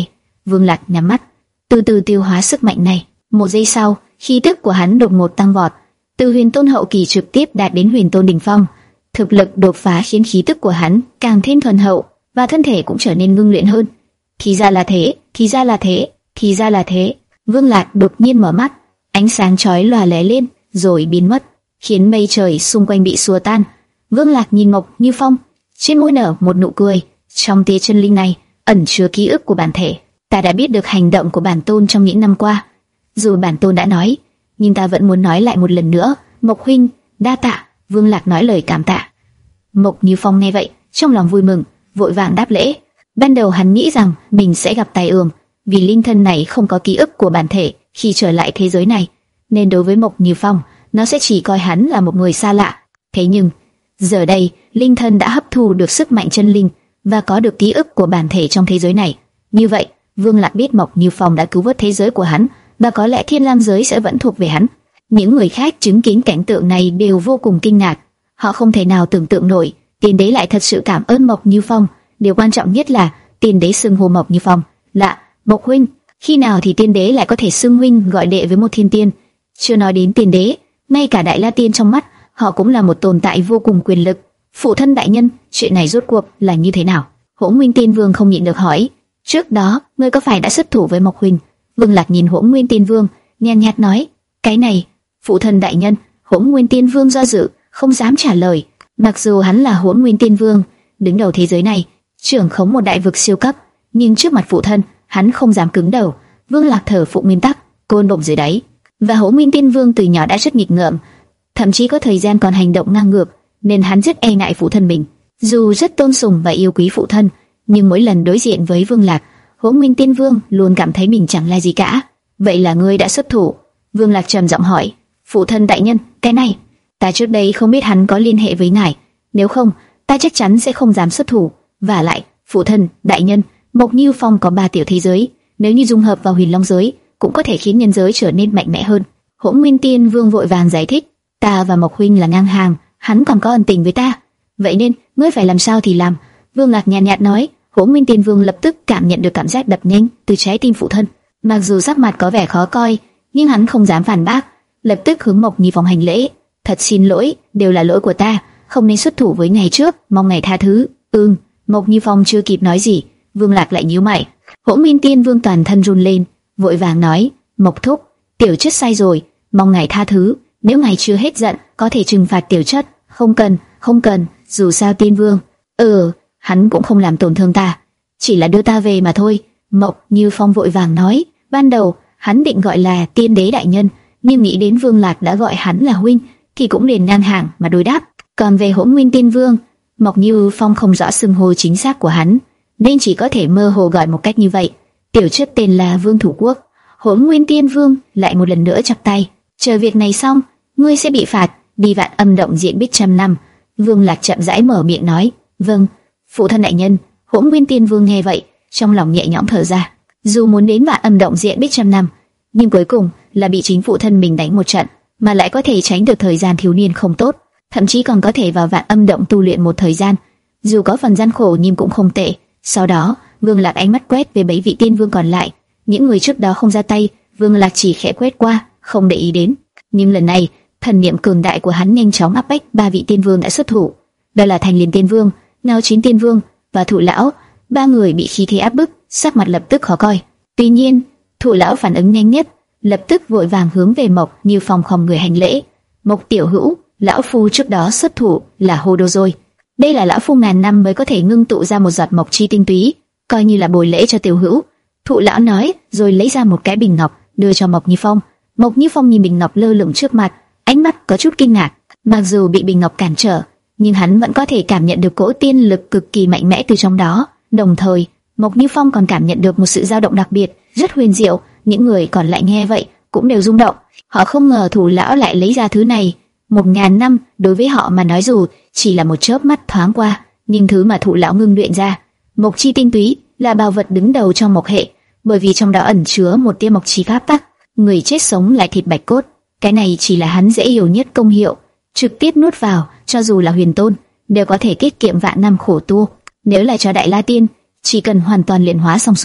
Vương Lạc nhắm mắt, từ từ tiêu hóa sức mạnh này. Một giây sau, khí tức của hắn đột ngột tăng vọt, từ huyền tôn hậu kỳ trực tiếp đạt đến huyền tôn đỉnh phong. Thực lực đột phá khiến khí tức của hắn càng thêm thuần hậu, và thân thể cũng trở nên ngưng luyện hơn. Thì ra là thế, thì ra là thế, thì ra là thế. Vương Lạc đột nhiên mở mắt, ánh sáng chói lòa lóe lên, rồi biến mất, khiến mây trời xung quanh bị xua tan. Vương Lạc nhìn Mộc Như Phong, trên môi nở một nụ cười. Trong tia chân linh này ẩn chứa ký ức của bản thể. Ta đã biết được hành động của bản tôn trong những năm qua. Dù bản tôn đã nói, nhưng ta vẫn muốn nói lại một lần nữa. Mộc huynh, đa tạ. Vương Lạc nói lời cảm tạ. Mộc Như Phong nghe vậy, trong lòng vui mừng, vội vàng đáp lễ. Ban đầu hắn nghĩ rằng mình sẽ gặp tai ương, vì linh thân này không có ký ức của bản thể khi trở lại thế giới này, nên đối với Mộc Như Phong, nó sẽ chỉ coi hắn là một người xa lạ. Thế nhưng giờ đây, linh thân đã hấp thu được sức mạnh chân linh và có được ký ức của bản thể trong thế giới này. Như vậy, Vương Lạc biết Mộc Như Phong đã cứu vớt thế giới của hắn, và có lẽ Thiên Lam giới sẽ vẫn thuộc về hắn. Những người khác chứng kiến cảnh tượng này đều vô cùng kinh ngạc. Họ không thể nào tưởng tượng nổi, Tiên Đế lại thật sự cảm ơn Mộc Như Phong. Điều quan trọng nhất là Tiên Đế xưng hô Mộc Như Phong là Mộc huynh. Khi nào thì Tiên Đế lại có thể xưng huynh gọi đệ với một thiên tiên? Chưa nói đến Tiên Đế, ngay cả Đại La Tiên trong mắt họ cũng là một tồn tại vô cùng quyền lực. Phụ thân đại nhân, chuyện này rốt cuộc là như thế nào? Hỗn Nguyên Tiên Vương không nhịn được hỏi. Trước đó, ngươi có phải đã xuất thủ với Mộc huynh? Vương Lạc nhìn Hỗn Nguyên Tiên Vương, nhàn nhạt nói, cái này, phụ thân đại nhân. Hỗn Nguyên Tiên Vương do dự, không dám trả lời. Mặc dù hắn là Hỗn Nguyên Tiên Vương, đứng đầu thế giới này, trưởng khống một đại vực siêu cấp, nhưng trước mặt phụ thân, hắn không dám cứng đầu. Vương Lạc thở phụ nguyên tắc, côn đồng dưới đáy. Và Hỗn Nguyên Tiên Vương từ nhỏ đã rất nghịch ngợm, thậm chí có thời gian còn hành động ngang ngược, nên hắn rất e ngại phụ thân mình. Dù rất tôn sùng và yêu quý phụ thân, nhưng mỗi lần đối diện với Vương Lạc, Hỗn Nguyên Tiên Vương luôn cảm thấy mình chẳng là gì cả. Vậy là ngươi đã xuất thủ? Vương Lạc trầm giọng hỏi. Phụ thân đại nhân, cái này, ta trước đây không biết hắn có liên hệ với ngài, nếu không, ta chắc chắn sẽ không dám xuất thủ. Và lại, phụ thân đại nhân, Mộc Như Phong có ba tiểu thế giới, nếu như dung hợp vào Huyền Long giới, cũng có thể khiến nhân giới trở nên mạnh mẽ hơn. Hỗn Nguyên Tiên Vương vội vàng giải thích, ta và Mộc huynh là ngang hàng, hắn còn có ân tình với ta, vậy nên ngươi phải làm sao thì làm. Vương Lạc nhàn nhạt nói. Hỗn Nguyên Tiên Vương lập tức cảm nhận được cảm giác đập nhanh từ trái tim phụ thân. Mặc dù sắc mặt có vẻ khó coi, nhưng hắn không dám phản bác, lập tức hướng Mộc Như Phong hành lễ. Thật xin lỗi, đều là lỗi của ta, không nên xuất thủ với ngài trước, mong ngài tha thứ. Ừm. Mộc Như Phong chưa kịp nói gì, Vương Lạc lại nhíu mày. Hỗn Nguyên Tiên Vương toàn thân run lên, vội vàng nói, Mộc thúc, tiểu chất sai rồi, mong ngài tha thứ. Nếu ngài chưa hết giận, có thể trừng phạt tiểu chất. Không cần, không cần, dù sao Tiên Vương, ừ, hắn cũng không làm tổn thương ta, chỉ là đưa ta về mà thôi. Mộc Như Phong vội vàng nói. Ban đầu hắn định gọi là Tiên Đế đại nhân, nhưng nghĩ đến Vương Lạc đã gọi hắn là huynh, thì cũng liền ngang hàng mà đối đáp. Còn về Hỗn Nguyên Tiên Vương, Mộc Như Phong không rõ xưng hô chính xác của hắn, nên chỉ có thể mơ hồ gọi một cách như vậy. Tiểu chất tên là Vương Thủ Quốc. Hỗn Nguyên Tiên Vương lại một lần nữa chắp tay. Chờ việc này xong, ngươi sẽ bị phạt đi Vạn Âm Động diện biết trăm năm. Vương Lạc chậm rãi mở miệng nói, vâng, phụ thân đại nhân. Hỗn Nguyên Tiên Vương nghe vậy, trong lòng nhẹ nhõm thở ra. Dù muốn đến Vạn Âm Động diện biết trăm năm, nhưng cuối cùng là bị chính phụ thân mình đánh một trận, mà lại có thể tránh được thời gian thiếu niên không tốt, thậm chí còn có thể vào Vạn Âm Động tu luyện một thời gian, dù có phần gian khổ nhưng cũng không tệ. Sau đó, Vương Lạc ánh mắt quét về bảy vị tiên vương còn lại, những người trước đó không ra tay, Vương Lạc chỉ khẽ quét qua, không để ý đến. Nhưng lần này, thần niệm cường đại của hắn nhanh chóng áp bách ba vị tiên vương đã xuất thủ. Đó là Thành Liên Tiên Vương, Ngao Chín Tiên Vương và Thụ Lão. Ba người bị khí thế áp bức, sắc mặt lập tức khó coi. Tuy nhiên, Thụ Lão phản ứng nhanh nhất, lập tức vội vàng hướng về Mộc Như Phong không người hành lễ. Mộc tiểu hữu, lão phu trước đó xuất thủ là hô đồ rồi. Đây là lão phu ngàn năm mới có thể ngưng tụ ra một giọt mộc chi tinh túy, coi như là bồi lễ cho tiểu hữu. Thụ Lão nói, rồi lấy ra một cái bình ngọc đưa cho Mộc Như Phong. Mộc Như Phong nhìn bình ngọc lơ lửng trước mặt, ánh mắt có chút kinh ngạc. Mặc dù bị bình ngọc cản trở, nhưng hắn vẫn có thể cảm nhận được cỗ tiên lực cực kỳ mạnh mẽ từ trong đó. Đồng thời, Mộc Như Phong còn cảm nhận được một sự dao động đặc biệt, rất huyền diệu. Những người còn lại nghe vậy cũng đều rung động. Họ không ngờ Thụ Lão lại lấy ra thứ này. Một ngàn năm đối với họ mà nói dù chỉ là một chớp mắt thoáng qua, nhưng thứ mà Thụ Lão ngưng luyện ra, mộc chi tinh túy, là bảo vật đứng đầu trong mộc hệ, bởi vì trong đó ẩn chứa một tia mộc chi pháp tắc. Người chết sống lại thịt bạch cốt, cái này chỉ là hắn dễ hiểu nhất công hiệu, trực tiếp nuốt vào, cho dù là huyền tôn đều có thể tiết kiệm vạn năm khổ tu. Nếu là cho Đại La Tiên, chỉ cần hoàn toàn luyện hóa xong xuôi,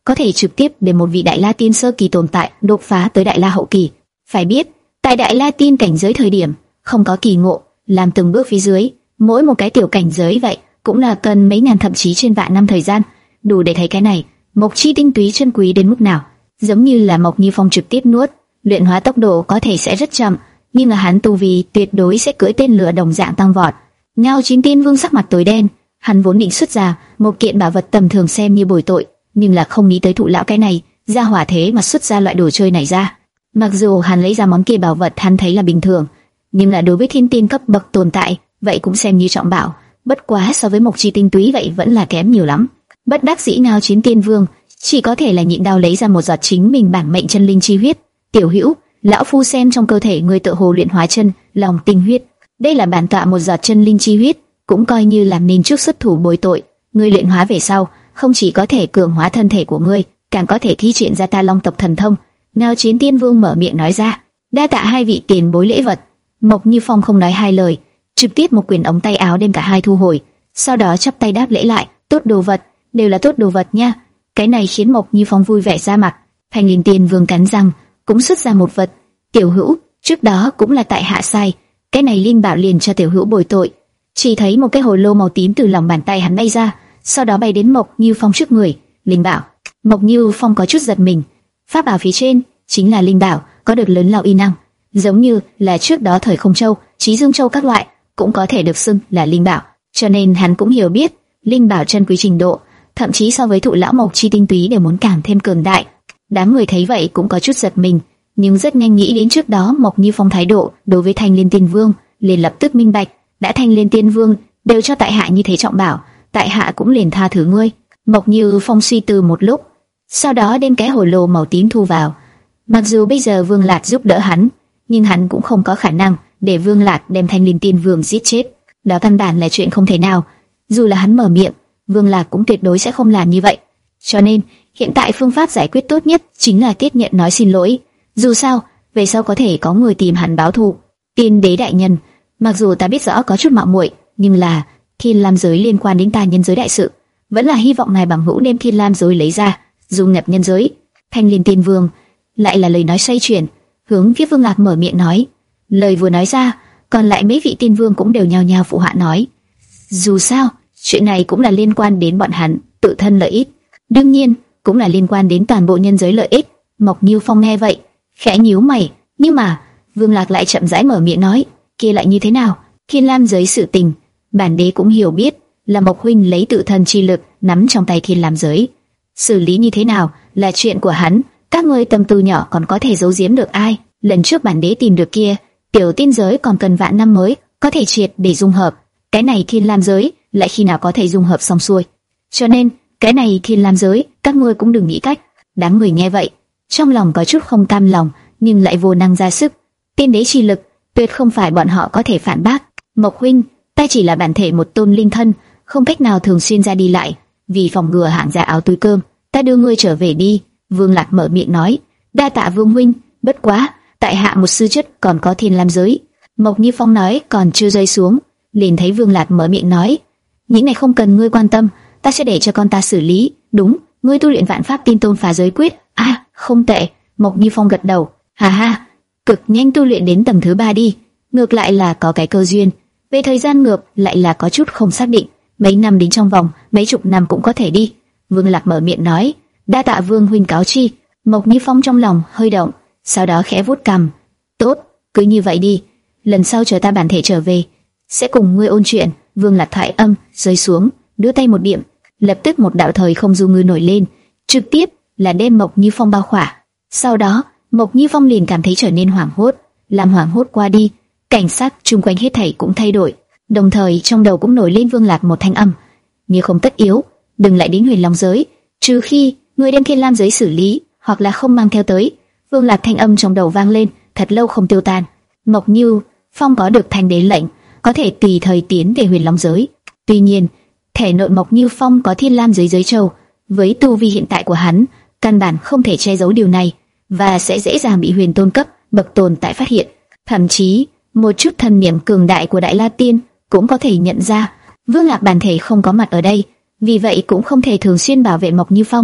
có thể trực tiếp để một vị Đại La Tiên sơ kỳ tồn tại đột phá tới Đại La hậu kỳ. Phải biết, tại Đại La Tiên cảnh giới thời điểm, không có kỳ ngộ, làm từng bước phía dưới, mỗi một cái tiểu cảnh giới vậy cũng là cần mấy ngàn thậm chí trên vạn năm thời gian, đủ để thấy cái này mộc chi tinh túy chân quý đến mức nào. Giống như là Mộc Như Phong trực tiếp nuốt, luyện hóa tốc độ có thể sẽ rất chậm, nhưng là hắn tu vi tuyệt đối sẽ cưỡi tên lửa đồng dạng tăng vọt. Ngao Chín Tiên Vương sắc mặt tối đen, hắn vốn định xuất ra một kiện bảo vật tầm thường xem như bồi tội, nhưng là không nghĩ tới thụ lão cái này ra hỏa thế mà xuất ra loại đồ chơi này ra. Mặc dù hắn lấy ra món kia bảo vật hắn thấy là bình thường, nhưng là đối với thiên tiên cấp bậc tồn tại, vậy cũng xem như trọng bảo. Bất quá so với mộc chi tinh túy vậy vẫn là kém nhiều lắm. Bất đắc dĩ Ngao Chín Tiên Vương chỉ có thể là nhịn đau lấy ra một giọt chính mình bản mệnh chân linh chi huyết. Tiểu Hữu, lão phu xem trong cơ thể ngươi tự hồ luyện hóa chân lòng tinh huyết. Đây là bản tọa một giọt chân linh chi huyết, cũng coi như làm nên trước xuất thủ bồi tội. Ngươi luyện hóa về sau, không chỉ có thể cường hóa thân thể của ngươi, càng có thể thi triển ra Ta Long tộc thần thông. Ngao Chín Tiên Vương mở miệng nói ra. Đa tạ hai vị tiền bối lễ vật. Mộc Như Phong không nói hai lời, trực tiếp một quyền ống tay áo đem cả hai thu hồi, sau đó chắp tay đáp lễ lại. Tốt đồ vật, đều là tốt đồ vật nha. Cái này khiến Mộc Như Phong vui vẻ ra mặt. Thanh Linh Tiên Vương cắn răng, cũng xuất ra một vật. Tiểu Hữu, trước đó cũng là tại hạ sai, cái này linh bảo liền cho Tiểu Hữu bồi tội. Chỉ thấy một cái hồ lô màu tím từ lòng bàn tay hắn bay ra, sau đó bay đến Mộc Như Phong trước người. Linh bảo. Mộc Như Phong có chút giật mình. Pháp bảo phía trên chính là linh bảo, có được lớn lao uy năng, giống như là trước đó Thời Không Châu, Chí Dương Châu các loại cũng có thể được xưng là linh bảo, cho nên hắn cũng hiểu biết linh bảo chân quý trình độ, thậm chí so với thụ lão mộc chi tinh túy đều muốn càng thêm cường đại. Đám người thấy vậy cũng có chút giật mình, nhưng rất nhanh nghĩ đến trước đó Mộc Như Phong thái độ đối với Thanh Liên Tiên Vương, liền lập tức minh bạch, đã Thanh Liên Tiên Vương đều cho tại hạ như thế trọng bảo, tại hạ cũng liền tha thứ ngươi. Mộc Như Phong suy tư một lúc, sau đó đem cái hồ lô màu tím thu vào. Mặc dù bây giờ Vương Lạc giúp đỡ hắn, nhưng hắn cũng không có khả năng để Vương Lạc đem Thanh Liên Tiên Vương giết chết, đó căn bản là chuyện không thể nào. Dù là hắn mở miệng, Vương Lạc cũng tuyệt đối sẽ không làm như vậy. Cho nên, hiện tại phương pháp giải quyết tốt nhất chính là tiếp nhận nói xin lỗi. Dù sao, về sau có thể có người tìm hắn báo thù. Tiên đế đại nhân, mặc dù ta biết rõ có chút mạo muội, nhưng là Thiên Lam giới liên quan đến ta nhân giới đại sự, vẫn là hy vọng ngài bằng hữu đem Thiên Lam giới lấy ra, dung nhập nhân giới. Thanh Liên Tiên Vương lại là lời nói xoay chuyển, hướng phía Vương Lạc mở miệng nói. Lời vừa nói ra, còn lại mấy vị tiên vương cũng đều nhao nhao phụ họa nói. Dù sao, chuyện này cũng là liên quan đến bọn hắn tự thân lợi ích, đương nhiên cũng là liên quan đến toàn bộ nhân giới lợi ích. Mộc Như Phong nghe vậy, khẽ nhíu mày, nhưng mà Vương Lạc lại chậm rãi mở miệng nói, kia lại như thế nào? Thiên Lam giới sự tình, bản đế cũng hiểu biết, là Mộc huynh lấy tự thân chi lực nắm trong tay Thiên Lam giới, xử lý như thế nào là chuyện của hắn, các ngươi tâm tư nhỏ còn có thể giấu giếm được ai? Lần trước bản đế tìm được kia tiểu tiên giới còn cần vạn năm mới có thể triệt để dung hợp, cái này Thiên Lam giới lại khi nào có thể dung hợp xong xuôi? Cho nên cái này Thiên Lam giới các ngươi cũng đừng nghĩ cách. Đám người nghe vậy, trong lòng có chút không cam lòng, nhưng lại vô năng ra sức. Tiên đế chi lực tuyệt không phải bọn họ có thể phản bác. Mộc huynh, ta chỉ là bản thể một tôn linh thân, không cách nào thường xuyên ra đi lại, vì phòng ngừa hạng gia áo túi cơm, ta đưa ngươi trở về đi. Vương Lạc mở miệng nói. Đa tạ Vương huynh, bất quá tại hạ một sư chất còn có Thiên Lam giới. Mộc Như Phong nói còn chưa rơi xuống, liền thấy Vương Lạc mở miệng nói, những này không cần ngươi quan tâm, ta sẽ để cho con ta xử lý. Đúng, ngươi tu luyện vạn pháp tiên tôn phá giới quyết. À, không tệ. Mộc Như Phong gật đầu. Hà ha, cực nhanh tu luyện đến tầng thứ ba đi. Ngược lại là có cái cơ duyên. Về thời gian ngược lại là có chút không xác định, mấy năm đến trong vòng mấy chục năm cũng có thể đi. Vương Lạc mở miệng nói. Đa tạ Vương huynh cáo chi. Mộc Như Phong trong lòng hơi động, sau đó khẽ vuốt cằm. Tốt, cứ như vậy đi. Lần sau chờ ta bản thể trở về, sẽ cùng ngươi ôn chuyện. Vương Lạc thoại âm rơi xuống, đưa tay một điểm, lập tức một đạo thời không du ngư nổi lên, trực tiếp là đem Mộc Như Phong bao khỏa. Sau đó, Mộc Như Phong liền cảm thấy trở nên hoảng hốt, làm hoảng hốt qua đi, cảnh sắc chung quanh hết thảy cũng thay đổi, đồng thời trong đầu cũng nổi lên Vương Lạc một thanh âm, như không tất yếu, đừng lại đến Huyền Long giới, trừ khi người đem Thiên Lam giới xử lý, hoặc là không mang theo tới. Vương Lạc thanh âm trong đầu vang lên, thật lâu không tiêu tan. Mộc Như Phong có được Thanh đế lệnh, có thể tùy thời tiến về Huyền Long giới. Tuy nhiên, thể nội Mộc Như Phong có Thiên Lam giới giới châu, với tu vi hiện tại của hắn, căn bản không thể che giấu điều này, và sẽ dễ dàng bị huyền tôn cấp bậc tồn tại phát hiện. Thậm chí, một chút thần niệm cường đại của Đại La Tiên cũng có thể nhận ra. Vương Lạc bản thể không có mặt ở đây, vì vậy cũng không thể thường xuyên bảo vệ Mộc Như Phong,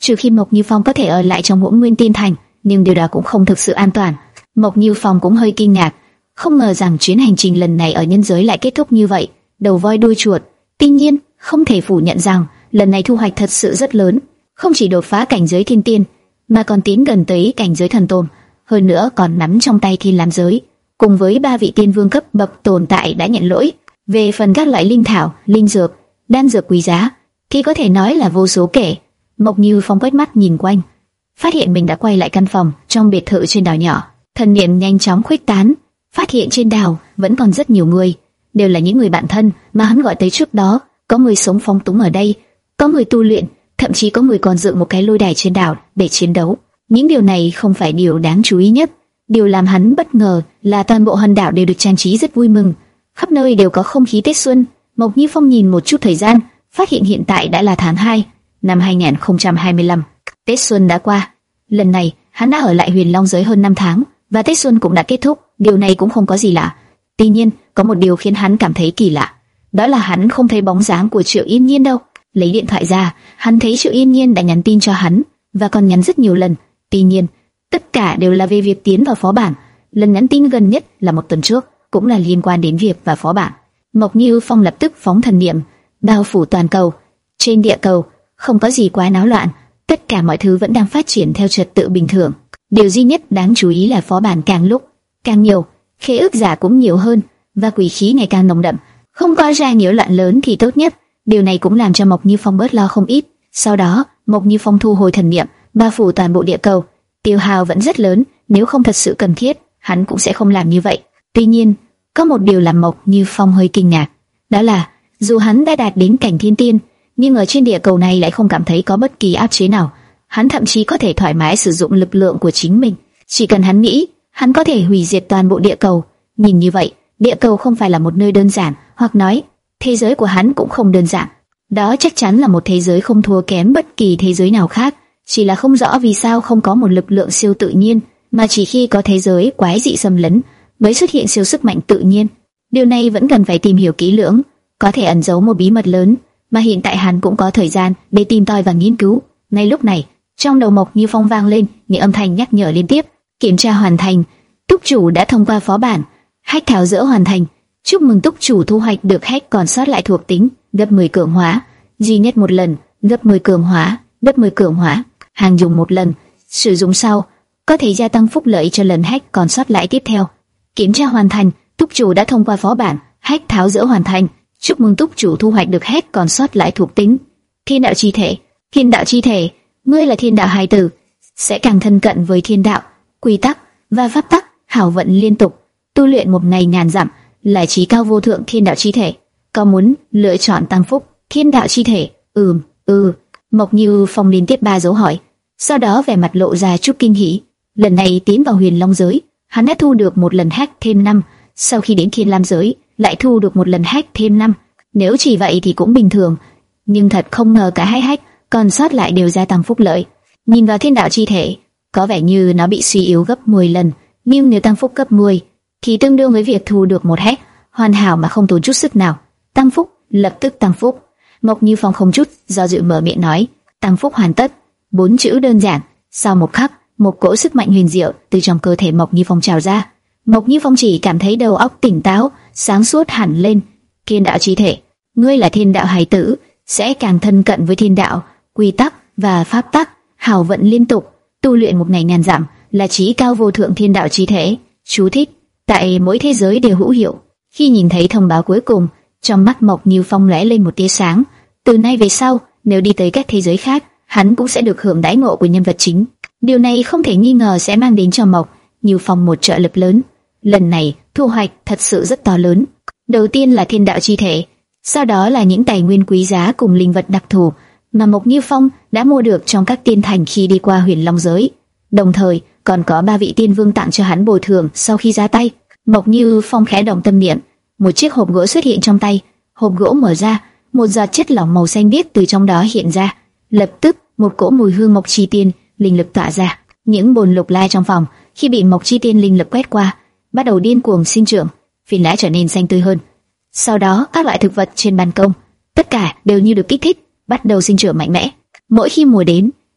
trừ khi Mộc Như Phong có thể ở lại trong Hỗn Nguyên Tiên Thành, nhưng điều đó cũng không thực sự an toàn. Mộc Như Phong cũng hơi kinh ngạc, không ngờ rằng chuyến hành trình lần này ở nhân giới lại kết thúc như vậy, đầu voi đuôi chuột. Tuy nhiên, không thể phủ nhận rằng lần này thu hoạch thật sự rất lớn, không chỉ đột phá cảnh giới thiên tiên, mà còn tiến gần tới cảnh giới thần tôn, hơn nữa còn nắm trong tay Thiên Lam giới, cùng với ba vị tiên vương cấp bậc tồn tại đã nhận lỗi. Về phần các loại linh thảo, linh dược, đan dược quý giá, thì có thể nói là vô số kể. Mộc Như Phong quét mắt nhìn quanh, phát hiện mình đã quay lại căn phòng trong biệt thự trên đảo nhỏ. Thần niệm nhanh chóng khuếch tán, phát hiện trên đảo vẫn còn rất nhiều người, đều là những người bạn thân mà hắn gọi tới trước đó. Có người sống phóng túng ở đây, có người tu luyện, thậm chí có người còn dựng một cái lôi đài trên đảo để chiến đấu. Những điều này không phải điều đáng chú ý nhất. Điều làm hắn bất ngờ là toàn bộ hòn đảo đều được trang trí rất vui mừng, khắp nơi đều có không khí Tết xuân. Mộc Như Phong nhìn một chút thời gian, phát hiện hiện tại đã là tháng hai năm hai nghìn không trăm hai mươi lăm. Tết xuân đã qua. Lần này hắn đã ở lại Huyền Long giới hơn năm tháng, và Tết xuân cũng đã kết thúc. Điều này cũng không có gì lạ. Tuy nhiên, có một điều khiến hắn cảm thấy kỳ lạ, đó là hắn không thấy bóng dáng của Triệu Yên Nhiên đâu. Lấy điện thoại ra, hắn thấy Triệu Yên Nhiên đã nhắn tin cho hắn, và còn nhắn rất nhiều lần. Tuy nhiên, tất cả đều là về việc tiến vào phó bản. Lần nhắn tin gần nhất là một tuần trước, cũng là liên quan đến việc vào phó bản. Mộc Như Phong lập tức phóng thần niệm, bao phủ toàn cầu. Trên địa cầu, không có gì quá náo loạn, tất cả mọi thứ vẫn đang phát triển theo trật tự bình thường. Điều duy nhất đáng chú ý là phó bản càng lúc càng nhiều, khế ước giả cũng nhiều hơn, và quỷ khí ngày càng nồng đậm. Không có ra nhiễu loạn lớn thì tốt nhất. Điều này cũng làm cho Mộc Như Phong bớt lo không ít. Sau đó, Mộc Như Phong thu hồi thần niệm, bao phủ toàn bộ địa cầu. Tiêu hao vẫn rất lớn, nếu không thật sự cần thiết, hắn cũng sẽ không làm như vậy. Tuy nhiên, có một điều làm Mộc Như Phong hơi kinh ngạc, đó là dù hắn đã đạt đến cảnh thiên tiên, nhưng ở trên địa cầu này lại không cảm thấy có bất kỳ áp chế nào. Hắn thậm chí có thể thoải mái sử dụng lực lượng của chính mình, chỉ cần hắn nghĩ, hắn có thể hủy diệt toàn bộ địa cầu. Nhìn như vậy, địa cầu không phải là một nơi đơn giản, hoặc nói, thế giới của hắn cũng không đơn giản. Đó chắc chắn là một thế giới không thua kém bất kỳ thế giới nào khác, chỉ là không rõ vì sao không có một lực lượng siêu tự nhiên, mà chỉ khi có thế giới quái dị xâm lấn mới xuất hiện siêu sức mạnh tự nhiên. Điều này vẫn cần phải tìm hiểu kỹ lưỡng, có thể ẩn giấu một bí mật lớn, mà hiện tại hắn cũng có thời gian để tìm tòi và nghiên cứu. Ngay lúc này, trong đầu Mộc Như Phong vang lên những âm thanh nhắc nhở liên tiếp. Kiểm tra hoàn thành, túc chủ đã thông qua phó bản, hack tháo dỡ hoàn thành. Chúc mừng túc chủ thu hoạch được hack còn sót lại thuộc tính gấp mười cường hóa, duy nhất một lần, gấp mười cường hóa, gấp mười cường hóa, hàng dùng một lần, sử dụng sau có thể gia tăng phúc lợi cho lần hack còn sót lại tiếp theo. Kiểm tra hoàn thành, túc chủ đã thông qua phó bản, hack tháo dỡ hoàn thành. Chúc mừng túc chủ thu hoạch được hack còn sót lại thuộc tính Thiên đạo chi thể. Thiên đạo chi thể, ngươi là thiên đạo hài tử, sẽ càng thân cận với thiên đạo, quy tắc và pháp tắc, hảo vận liên tục, tu luyện một ngày ngàn dặm, là trí cao vô thượng thiên đạo chi thể. Có muốn lựa chọn tăng phúc thiên đạo chi thể? Ừm, ừ. Mộc Như Phong liên tiếp ba dấu hỏi, sau đó vẻ mặt lộ ra chút kinh hỉ. Lần này tiến vào Huyền Long giới, hắn đã thu được một lần hack thêm năm, sau khi đến Thiên Lam giới lại thu được một lần hack thêm năm. Nếu chỉ vậy thì cũng bình thường, nhưng thật không ngờ cả hai hack còn sót lại đều gia tăng phúc lợi. Nhìn vào thiên đạo chi thể, có vẻ như nó bị suy yếu gấp mười lần, nhưng nếu tăng phúc gấp mười thì tương đương với việc thu được một hack hoàn hảo mà không tốn chút sức nào. Tăng phúc, lập tức tăng phúc. Mộc Như Phong không chút do dự mở miệng nói, tăng phúc hoàn tất. Bốn chữ đơn giản, sau một khắc, một cỗ sức mạnh huyền diệu từ trong cơ thể Mộc Như Phong trào ra. Mộc Như Phong chỉ cảm thấy đầu óc tỉnh táo, sáng suốt hẳn lên. Thiên đạo chi thể, ngươi là thiên đạo hài tử, sẽ càng thân cận với thiên đạo, quy tắc và pháp tắc, hảo vận liên tục, tu luyện một ngày ngàn dặm, là trí cao vô thượng thiên đạo chi thể. Chú thích: tại mỗi thế giới đều hữu hiệu. Khi nhìn thấy thông báo cuối cùng, trong mắt Mộc Như Phong lóe lên một tia sáng. Từ nay về sau, nếu đi tới các thế giới khác, hắn cũng sẽ được hưởng đãi ngộ của nhân vật chính. Điều này không thể nghi ngờ sẽ mang đến cho Mộc Như Phong một trợ lực lớn. Lần này, thu hoạch thật sự rất to lớn. Đầu tiên là thiên đạo chi thể, sau đó là những tài nguyên quý giá cùng linh vật đặc thù mà Mộc Như Phong đã mua được trong các tiên thành khi đi qua Huyền Long giới. Đồng thời, còn có ba vị tiên vương tặng cho hắn bồi thường sau khi ra tay. Mộc Như Phong khẽ động tâm niệm, một chiếc hộp gỗ xuất hiện trong tay. Hộp gỗ mở ra, một giọt chất lỏng màu xanh biếc từ trong đó hiện ra. Lập tức, một cỗ mùi hương mộc chi tiên linh lực tỏa ra. Những bồn lục lai trong phòng khi bị mộc chi tiên linh lực quét qua, bắt đầu điên cuồng sinh trưởng, phiến lá trở nên xanh tươi hơn. Sau đó, các loại thực vật trên ban công, tất cả đều như được kích thích, bắt đầu sinh trưởng mạnh mẽ. Mỗi khi mùa đến,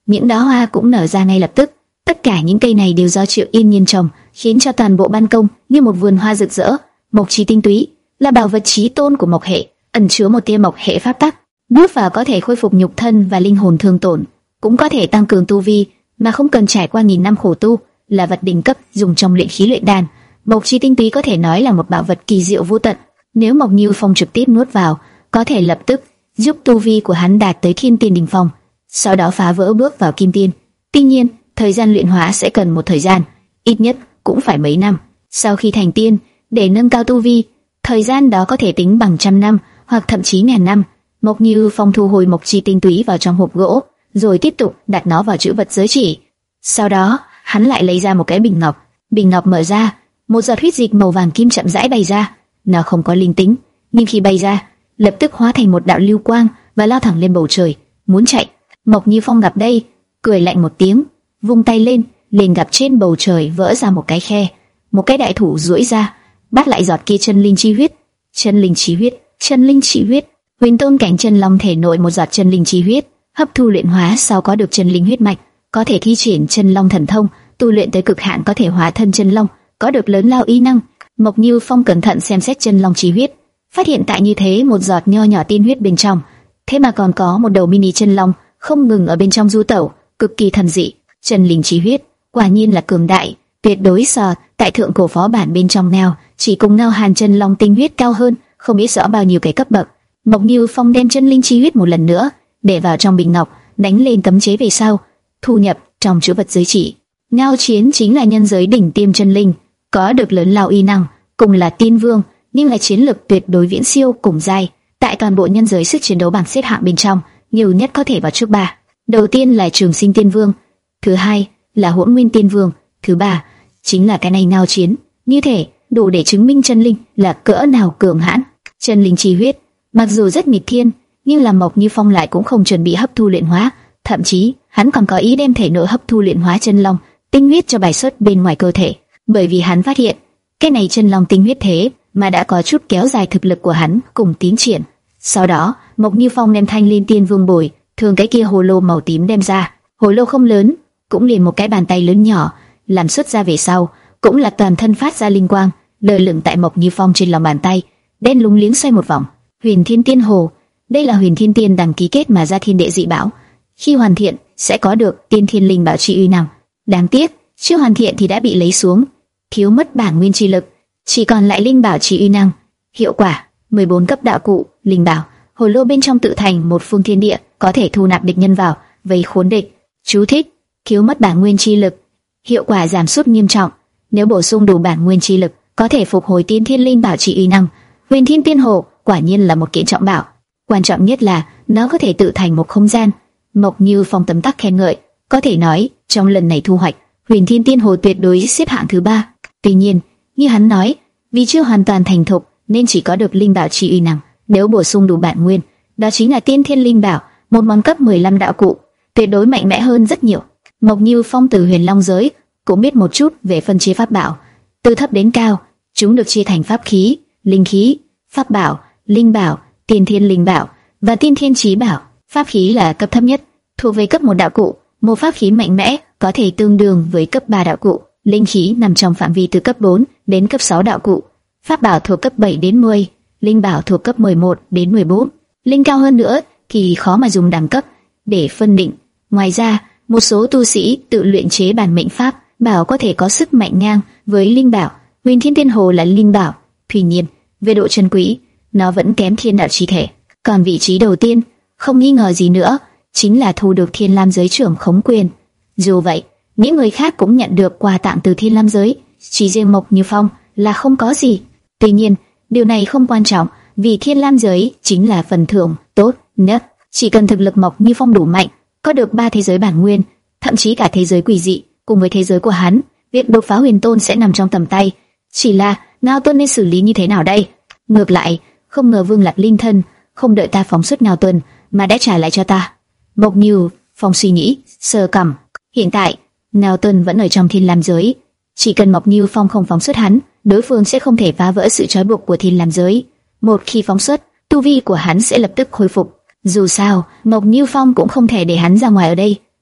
những đóa hoa cũng nở ra ngay lập tức. Tất cả những cây này đều do Triệu Yên Nhiên trồng, khiến cho toàn bộ ban công như một vườn hoa rực rỡ. Mộc chi tinh túy là bảo vật chí tôn của mộc hệ, ẩn chứa một tia mộc hệ pháp tắc, nuốt vào có thể khôi phục nhục thân và linh hồn thương tổn, cũng có thể tăng cường tu vi mà không cần trải qua nghìn năm khổ tu, là vật đỉnh cấp dùng trong luyện khí luyện đan. Mộc chi tinh túy có thể nói là một bảo vật kỳ diệu vô tận. Nếu Mộc Như Phong trực tiếp nuốt vào, có thể lập tức giúp tu vi của hắn đạt tới thiên tiên đỉnh phong, sau đó phá vỡ bước vào kim tiên. Tuy nhiên, thời gian luyện hóa sẽ cần một thời gian, ít nhất cũng phải mấy năm. Sau khi thành tiên, để nâng cao tu vi, thời gian đó có thể tính bằng trăm năm hoặc thậm chí ngàn năm. Mộc Như Phong thu hồi mộc chi tinh túy vào trong hộp gỗ, rồi tiếp tục đặt nó vào trữ vật giới chỉ. Sau đó, hắn lại lấy ra một cái bình ngọc. Bình ngọc mở ra, một giọt huyết dịch màu vàng kim chậm rãi bay ra. Nó không có linh tính, nhưng khi bay ra, lập tức hóa thành một đạo lưu quang và lao thẳng lên bầu trời, muốn chạy. Mộc Như Phong gặp đây, cười lạnh một tiếng, vung tay lên, liền gặp trên bầu trời vỡ ra một cái khe, một cái đại thủ duỗi ra, bắt lại giọt kia chân linh chi huyết. Chân linh chi huyết, chân linh chi huyết. Huyền tôn cảnh chân long thể nội một giọt chân linh chi huyết, hấp thu luyện hóa sau có được chân linh huyết mạch, có thể thi triển chân long thần thông, tu luyện tới cực hạn có thể hóa thân chân long, có được lớn lao uy năng. Mộc Như Phong cẩn thận xem xét chân long chi huyết, phát hiện tại như thế một giọt nho nhỏ tiên huyết bên trong, thế mà còn có một đầu mini chân long không ngừng ở bên trong du tẩu, cực kỳ thần dị. Chân linh chi huyết quả nhiên là cường đại, tuyệt đối so tại thượng cổ phó bản bên trong nào chỉ cùng nào hàn chân long tinh huyết cao hơn, không biết rõ bao nhiêu cái cấp bậc. Mộc Như Phong đem chân linh chi huyết một lần nữa để vào trong bình ngọc, đánh lên cấm chế về sau, thu nhập trong trữ vật giới chỉ. Ngao Chiến chính là nhân giới đỉnh tiêm chân linh, có được lớn lao uy năng, cùng là tiên vương, nhưng là chiến lực tuyệt đối viễn siêu cùng giai. Tại toàn bộ nhân giới sức chiến đấu bảng xếp hạng bên trong, nhiều nhất có thể vào trước ba. Đầu tiên là Trường Sinh Tiên Vương, thứ hai là Hỗn Nguyên Tiên Vương, thứ ba chính là cái này Ngao Chiến. Như thể đủ để chứng minh chân linh là cỡ nào cường hãn. Chân linh chi huyết mặc dù rất nghịch thiên, nhưng là Mộc Như Phong lại cũng không chuẩn bị hấp thu luyện hóa, thậm chí hắn còn có ý đem thể nội hấp thu luyện hóa chân long tinh huyết cho bài xuất bên ngoài cơ thể, bởi vì hắn phát hiện cái này chân long tinh huyết thế mà đã có chút kéo dài thực lực của hắn cùng tiến triển. Sau đó, Mộc Như Phong đem Thanh Liên Tiên Vương bồi thường cái kia hồ lô màu tím đem ra. Hồ lô không lớn, cũng liền một cái bàn tay lớn nhỏ, làm xuất ra về sau cũng là toàn thân phát ra linh quang, lơ lửng tại Mộc Như Phong trên lòng bàn tay, đen lúng liếng xoay một vòng. Huyền Thiên Tiên Hồ, đây là Huyền Thiên Tiên đằng ký kết mà ra thiên đệ dị bảo, khi hoàn thiện sẽ có được tiên thiên linh bảo trị uy năng. Đáng tiếc, chưa hoàn thiện thì đã bị lấy xuống, thiếu mất bản nguyên chi lực, chỉ còn lại linh bảo trị uy năng. Hiệu quả: mười bốn cấp đạo cụ linh bảo. Hồ lô bên trong tự thành một phương thiên địa, có thể thu nạp địch nhân vào, vây khốn địch. Chú thích: thiếu mất bản nguyên chi lực, hiệu quả giảm sút nghiêm trọng. Nếu bổ sung đủ bản nguyên chi lực, có thể phục hồi tiên thiên linh bảo trị uy năng. Huyền Thiên Tiên Hồ quả nhiên là một kiện trọng bảo, quan trọng nhất là nó có thể tự thành một không gian. Mộc Như Phong tấm tắc khen ngợi, có thể nói trong lần này thu hoạch, Huyền Thiên Tiên Hồ tuyệt đối xếp hạng thứ ba. Tuy nhiên, như hắn nói, vì chưa hoàn toàn thành thục nên chỉ có được linh bảo trị uy năng. Nếu bổ sung đủ bản nguyên, đó chính là tiên thiên linh bảo, một món cấp mười lăm đạo cụ, tuyệt đối mạnh mẽ hơn rất nhiều. Mộc Như Phong từ Huyền Long giới cũng biết một chút về phân chia pháp bảo, từ thấp đến cao, chúng được chia thành pháp khí, linh khí, pháp bảo, linh bảo, tiên thiên linh bảo và tiên thiên chí bảo. Pháp khí là cấp thấp nhất, thuộc về cấp một đạo cụ, một pháp khí mạnh mẽ có thể tương đương với cấp ba đạo cụ. Linh khí nằm trong phạm vi từ cấp bốn đến cấp sáu đạo cụ. Pháp bảo thuộc cấp bảy đến mười, linh bảo thuộc cấp mười một đến mười bốn. Linh cao hơn nữa thì khó mà dùng đẳng cấp để phân định. Ngoài ra, một số tu sĩ tự luyện chế bản mệnh pháp bảo có thể có sức mạnh ngang với linh bảo. Huyền Thiên Tiên Hồ là linh bảo, tuy nhiên về độ chân quý, nó vẫn kém Thiên Đạo Chi Thể. Còn vị trí đầu tiên, không nghi ngờ gì nữa, chính là thu được Thiên Lam giới trưởng khống quyền. Dù vậy, những người khác cũng nhận được quà tặng từ Thiên Lam giới, chỉ riêng Mộc Như Phong là không có gì. Tuy nhiên, điều này không quan trọng, vì Thiên Lam giới chính là phần thưởng tốt nhất. Chỉ cần thực lực Mộc Như Phong đủ mạnh, có được ba thế giới bản nguyên, thậm chí cả thế giới quỷ dị cùng với thế giới của hắn, việc đột phá huyền tôn sẽ nằm trong tầm tay. Chỉ là Ngao Tuân nên xử lý như thế nào đây? Ngược lại, không ngờ Vương Lạc linh thân không đợi ta phóng xuất Ngao Tuân mà đã trả lại cho ta. Mộc Như Phong suy nghĩ, sờ cằm. Hiện tại, Ngao Tuân vẫn ở trong Thiên Lam giới, chỉ cần Mộc Như Phong không phóng xuất hắn, đối phương sẽ không thể phá vỡ sự trói buộc của Thiên Lam giới. Một khi phóng xuất, tu vi của hắn sẽ lập tức khôi phục. Dù sao, Mộc Như Phong cũng không thể để hắn ra ngoài ở đây.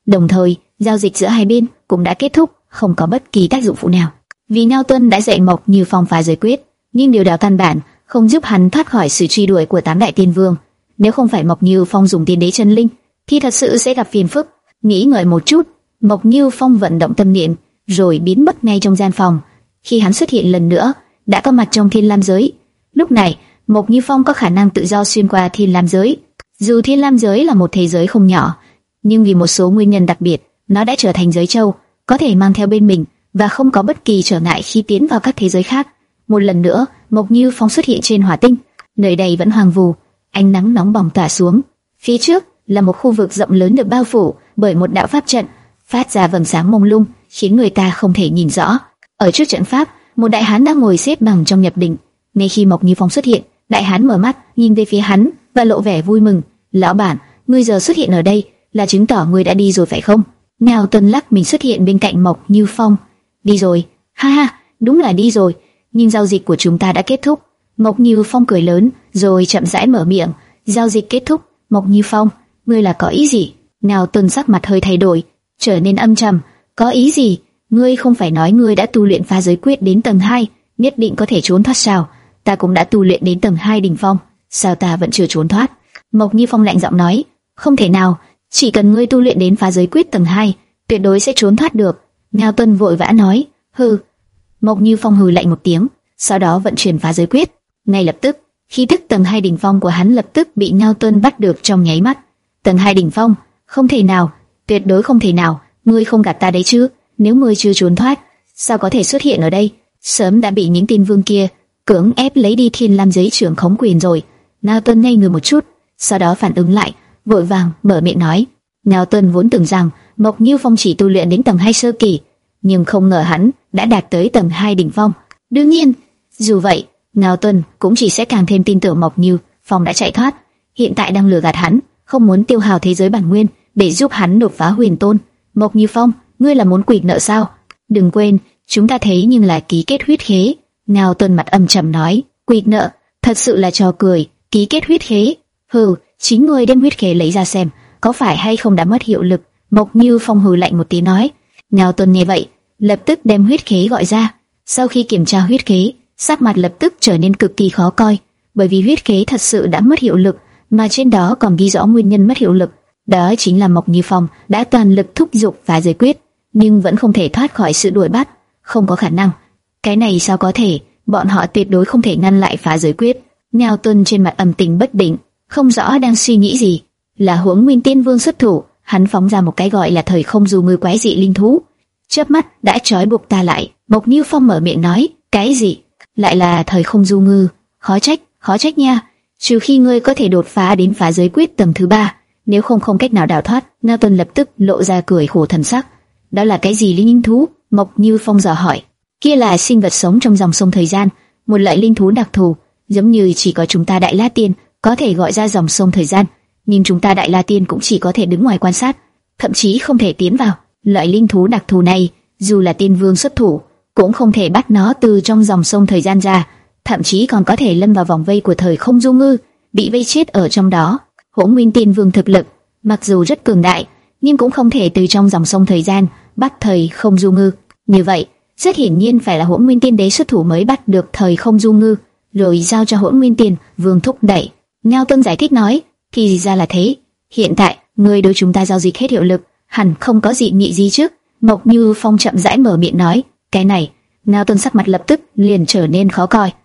Đồng thời, giao dịch giữa hai bên cũng đã kết thúc, không có bất kỳ tác dụng phụ nào. Vì Ngao Tuân đã dạy Mộc Như Phong phá giới quyết, nhưng điều đó căn bản không giúp hắn thoát khỏi sự truy đuổi của tám đại tiên vương. Nếu không phải Mộc Như Phong dùng tiên đế chân linh, thì thật sự sẽ gặp phiền phức. Nghĩ ngợi một chút, Mộc Như Phong vận động tâm niệm, rồi biến mất ngay trong gian phòng. Khi hắn xuất hiện lần nữa, đã có mặt trong Thiên Lam giới. Lúc này, Mộc Như Phong có khả năng tự do xuyên qua Thiên Lam giới. Dù Thiên Lam giới là một thế giới không nhỏ, nhưng vì một số nguyên nhân đặc biệt, nó đã trở thành giới châu, có thể mang theo bên mình và không có bất kỳ trở ngại khi tiến vào các thế giới khác. Một lần nữa, Mộc Như Phong xuất hiện trên Hỏa Tinh. Nơi đây vẫn hoang vu, ánh nắng nóng bỏng tỏa xuống. Phía trước là một khu vực rộng lớn được bao phủ bởi một đạo pháp trận, phát ra vầng sáng mông lung, khiến người ta không thể nhìn rõ. Ở trước trận pháp, một đại hán đang ngồi xếp bằng trong nhập định. Ngay khi Mộc Như Phong xuất hiện, đại hán mở mắt, nhìn về phía hắn và lộ vẻ vui mừng. "Lão bản, ngươi giờ xuất hiện ở đây là chứng tỏ ngươi đã đi rồi phải không?" Ngao Tuân lắc mình xuất hiện bên cạnh Mộc Như Phong. "Đi rồi? Ha ha, đúng là đi rồi. Nhưng giao dịch của chúng ta đã kết thúc." Mộc Như Phong cười lớn, rồi chậm rãi mở miệng. "Giao dịch kết thúc? Mộc Như Phong, ngươi là có ý gì?" Ngao Tuân sắc mặt hơi thay đổi, trở nên âm trầm. "Có ý gì? Ngươi không phải nói ngươi đã tu luyện phá giới quyết đến tầng hai, nhất định có thể trốn thoát sao? Ta cũng đã tu luyện đến tầng hai đỉnh phong, sao ta vẫn chưa trốn thoát?" Mộc Như Phong lạnh giọng nói. "Không thể nào, chỉ cần ngươi tu luyện đến phá giới quyết tầng hai, tuyệt đối sẽ trốn thoát được." Ngao Tuân vội vã nói. "Hừ." Mộc Như Phong hừ lạnh một tiếng, sau đó vận chuyển phá giới quyết. Ngay lập tức, khí tức tầng hai đỉnh phong của hắn lập tức bị Ngao Tuân bắt được trong nháy mắt. "Tầng hai đỉnh phong? Không thể nào, tuyệt đối không thể nào, ngươi không gạt ta đấy chứ? Nếu ngươi chưa trốn thoát, sao có thể xuất hiện ở đây? Sớm đã bị những tiên vương kia cưỡng ép lấy đi Thiên Lam giới trưởng khống quyền rồi." Ngao Tuân ngây người một chút, sau đó phản ứng lại, vội vàng mở miệng nói. Ngao Tuân vốn tưởng rằng Mộc Như Phong chỉ tu luyện đến tầng hai sơ kỳ, nhưng không ngờ hắn đã đạt tới tầng hai đỉnh phong. Đương nhiên, dù vậy, Ngao Tuân cũng chỉ sẽ càng thêm tin tưởng Mộc Như Phong đã chạy thoát, hiện tại đang lừa gạt hắn, không muốn tiêu hao thế giới bản nguyên để giúp hắn đột phá huyền tôn. "Mộc Như Phong, ngươi là muốn quỵt nợ sao? Đừng quên, chúng ta thấy nhưng là ký kết huyết khế." Ngao Tuân mặt âm trầm nói. "Quỵt nợ? Thật sự là trò cười. Ký kết huyết khế? Hừ, chính ngươi đem huyết khế lấy ra xem, có phải hay không đã mất hiệu lực." Mộc Như Phong hừ lạnh một tiếng nói. Ngao Tuân nghe vậy, lập tức đem huyết khế gọi ra. Sau khi kiểm tra huyết khế, sắc mặt lập tức trở nên cực kỳ khó coi, bởi vì huyết khế thật sự đã mất hiệu lực, mà trên đó còn ghi rõ nguyên nhân mất hiệu lực. Đó chính là Mộc Như Phong đã toàn lực thúc giục phá giới quyết, nhưng vẫn không thể thoát khỏi sự đuổi bắt. Không có khả năng. Cái này sao có thể? Bọn họ tuyệt đối không thể ngăn lại phá giới quyết. Ngao Tuân trên mặt âm tình bất định, không rõ đang suy nghĩ gì. Là Hỗn Nguyên Tiên Vương xuất thủ, hắn phóng ra một cái gọi là thời không du ngư quái dị linh thú, chớp mắt đã trói buộc ta lại. Mộc Như Phong mở miệng nói. "Cái gì? Lại là thời không du ngư? Khó trách, khó trách nha. Trừ khi ngươi có thể đột phá đến phá giới quyết tầng thứ ba, nếu không không cách nào đào thoát." Ngao Tuân lập tức lộ ra cười khổ thần sắc. "Đó là cái gì linh thú?" Mộc Như Phong dò hỏi. "Kia là sinh vật sống trong dòng sông thời gian, một loại linh thú đặc thù, giống như chỉ có chúng ta Đại La Tiên có thể gọi ra dòng sông thời gian, nhưng chúng ta Đại La Tiên cũng chỉ có thể đứng ngoài quan sát, thậm chí không thể tiến vào. Loại linh thú đặc thù này, dù là tiên vương xuất thủ, cũng không thể bắt nó từ trong dòng sông thời gian ra, thậm chí còn có thể lâm vào vòng vây của thời không du ngư, bị vây chết ở trong đó. Hỗn Nguyên Tiên Vương thực lực mặc dù rất cường đại, nhưng cũng không thể từ trong dòng sông thời gian bắt thời không du ngư. Như vậy, rất hiển nhiên phải là Hỗn Nguyên Tiên Đế xuất thủ mới bắt được thời không du ngư, rồi giao cho Hỗn Nguyên Tiên Vương thúc đẩy." Ngao Tuân giải thích nói. "Thì ra là thế. Hiện tại, người đối chúng ta giao dịch hết hiệu lực, hẳn không có dị nghị gì chứ?" Mộc Như Phong chậm rãi mở miệng nói. "Cái này." Ngao Tuân sắc mặt lập tức liền trở nên khó coi.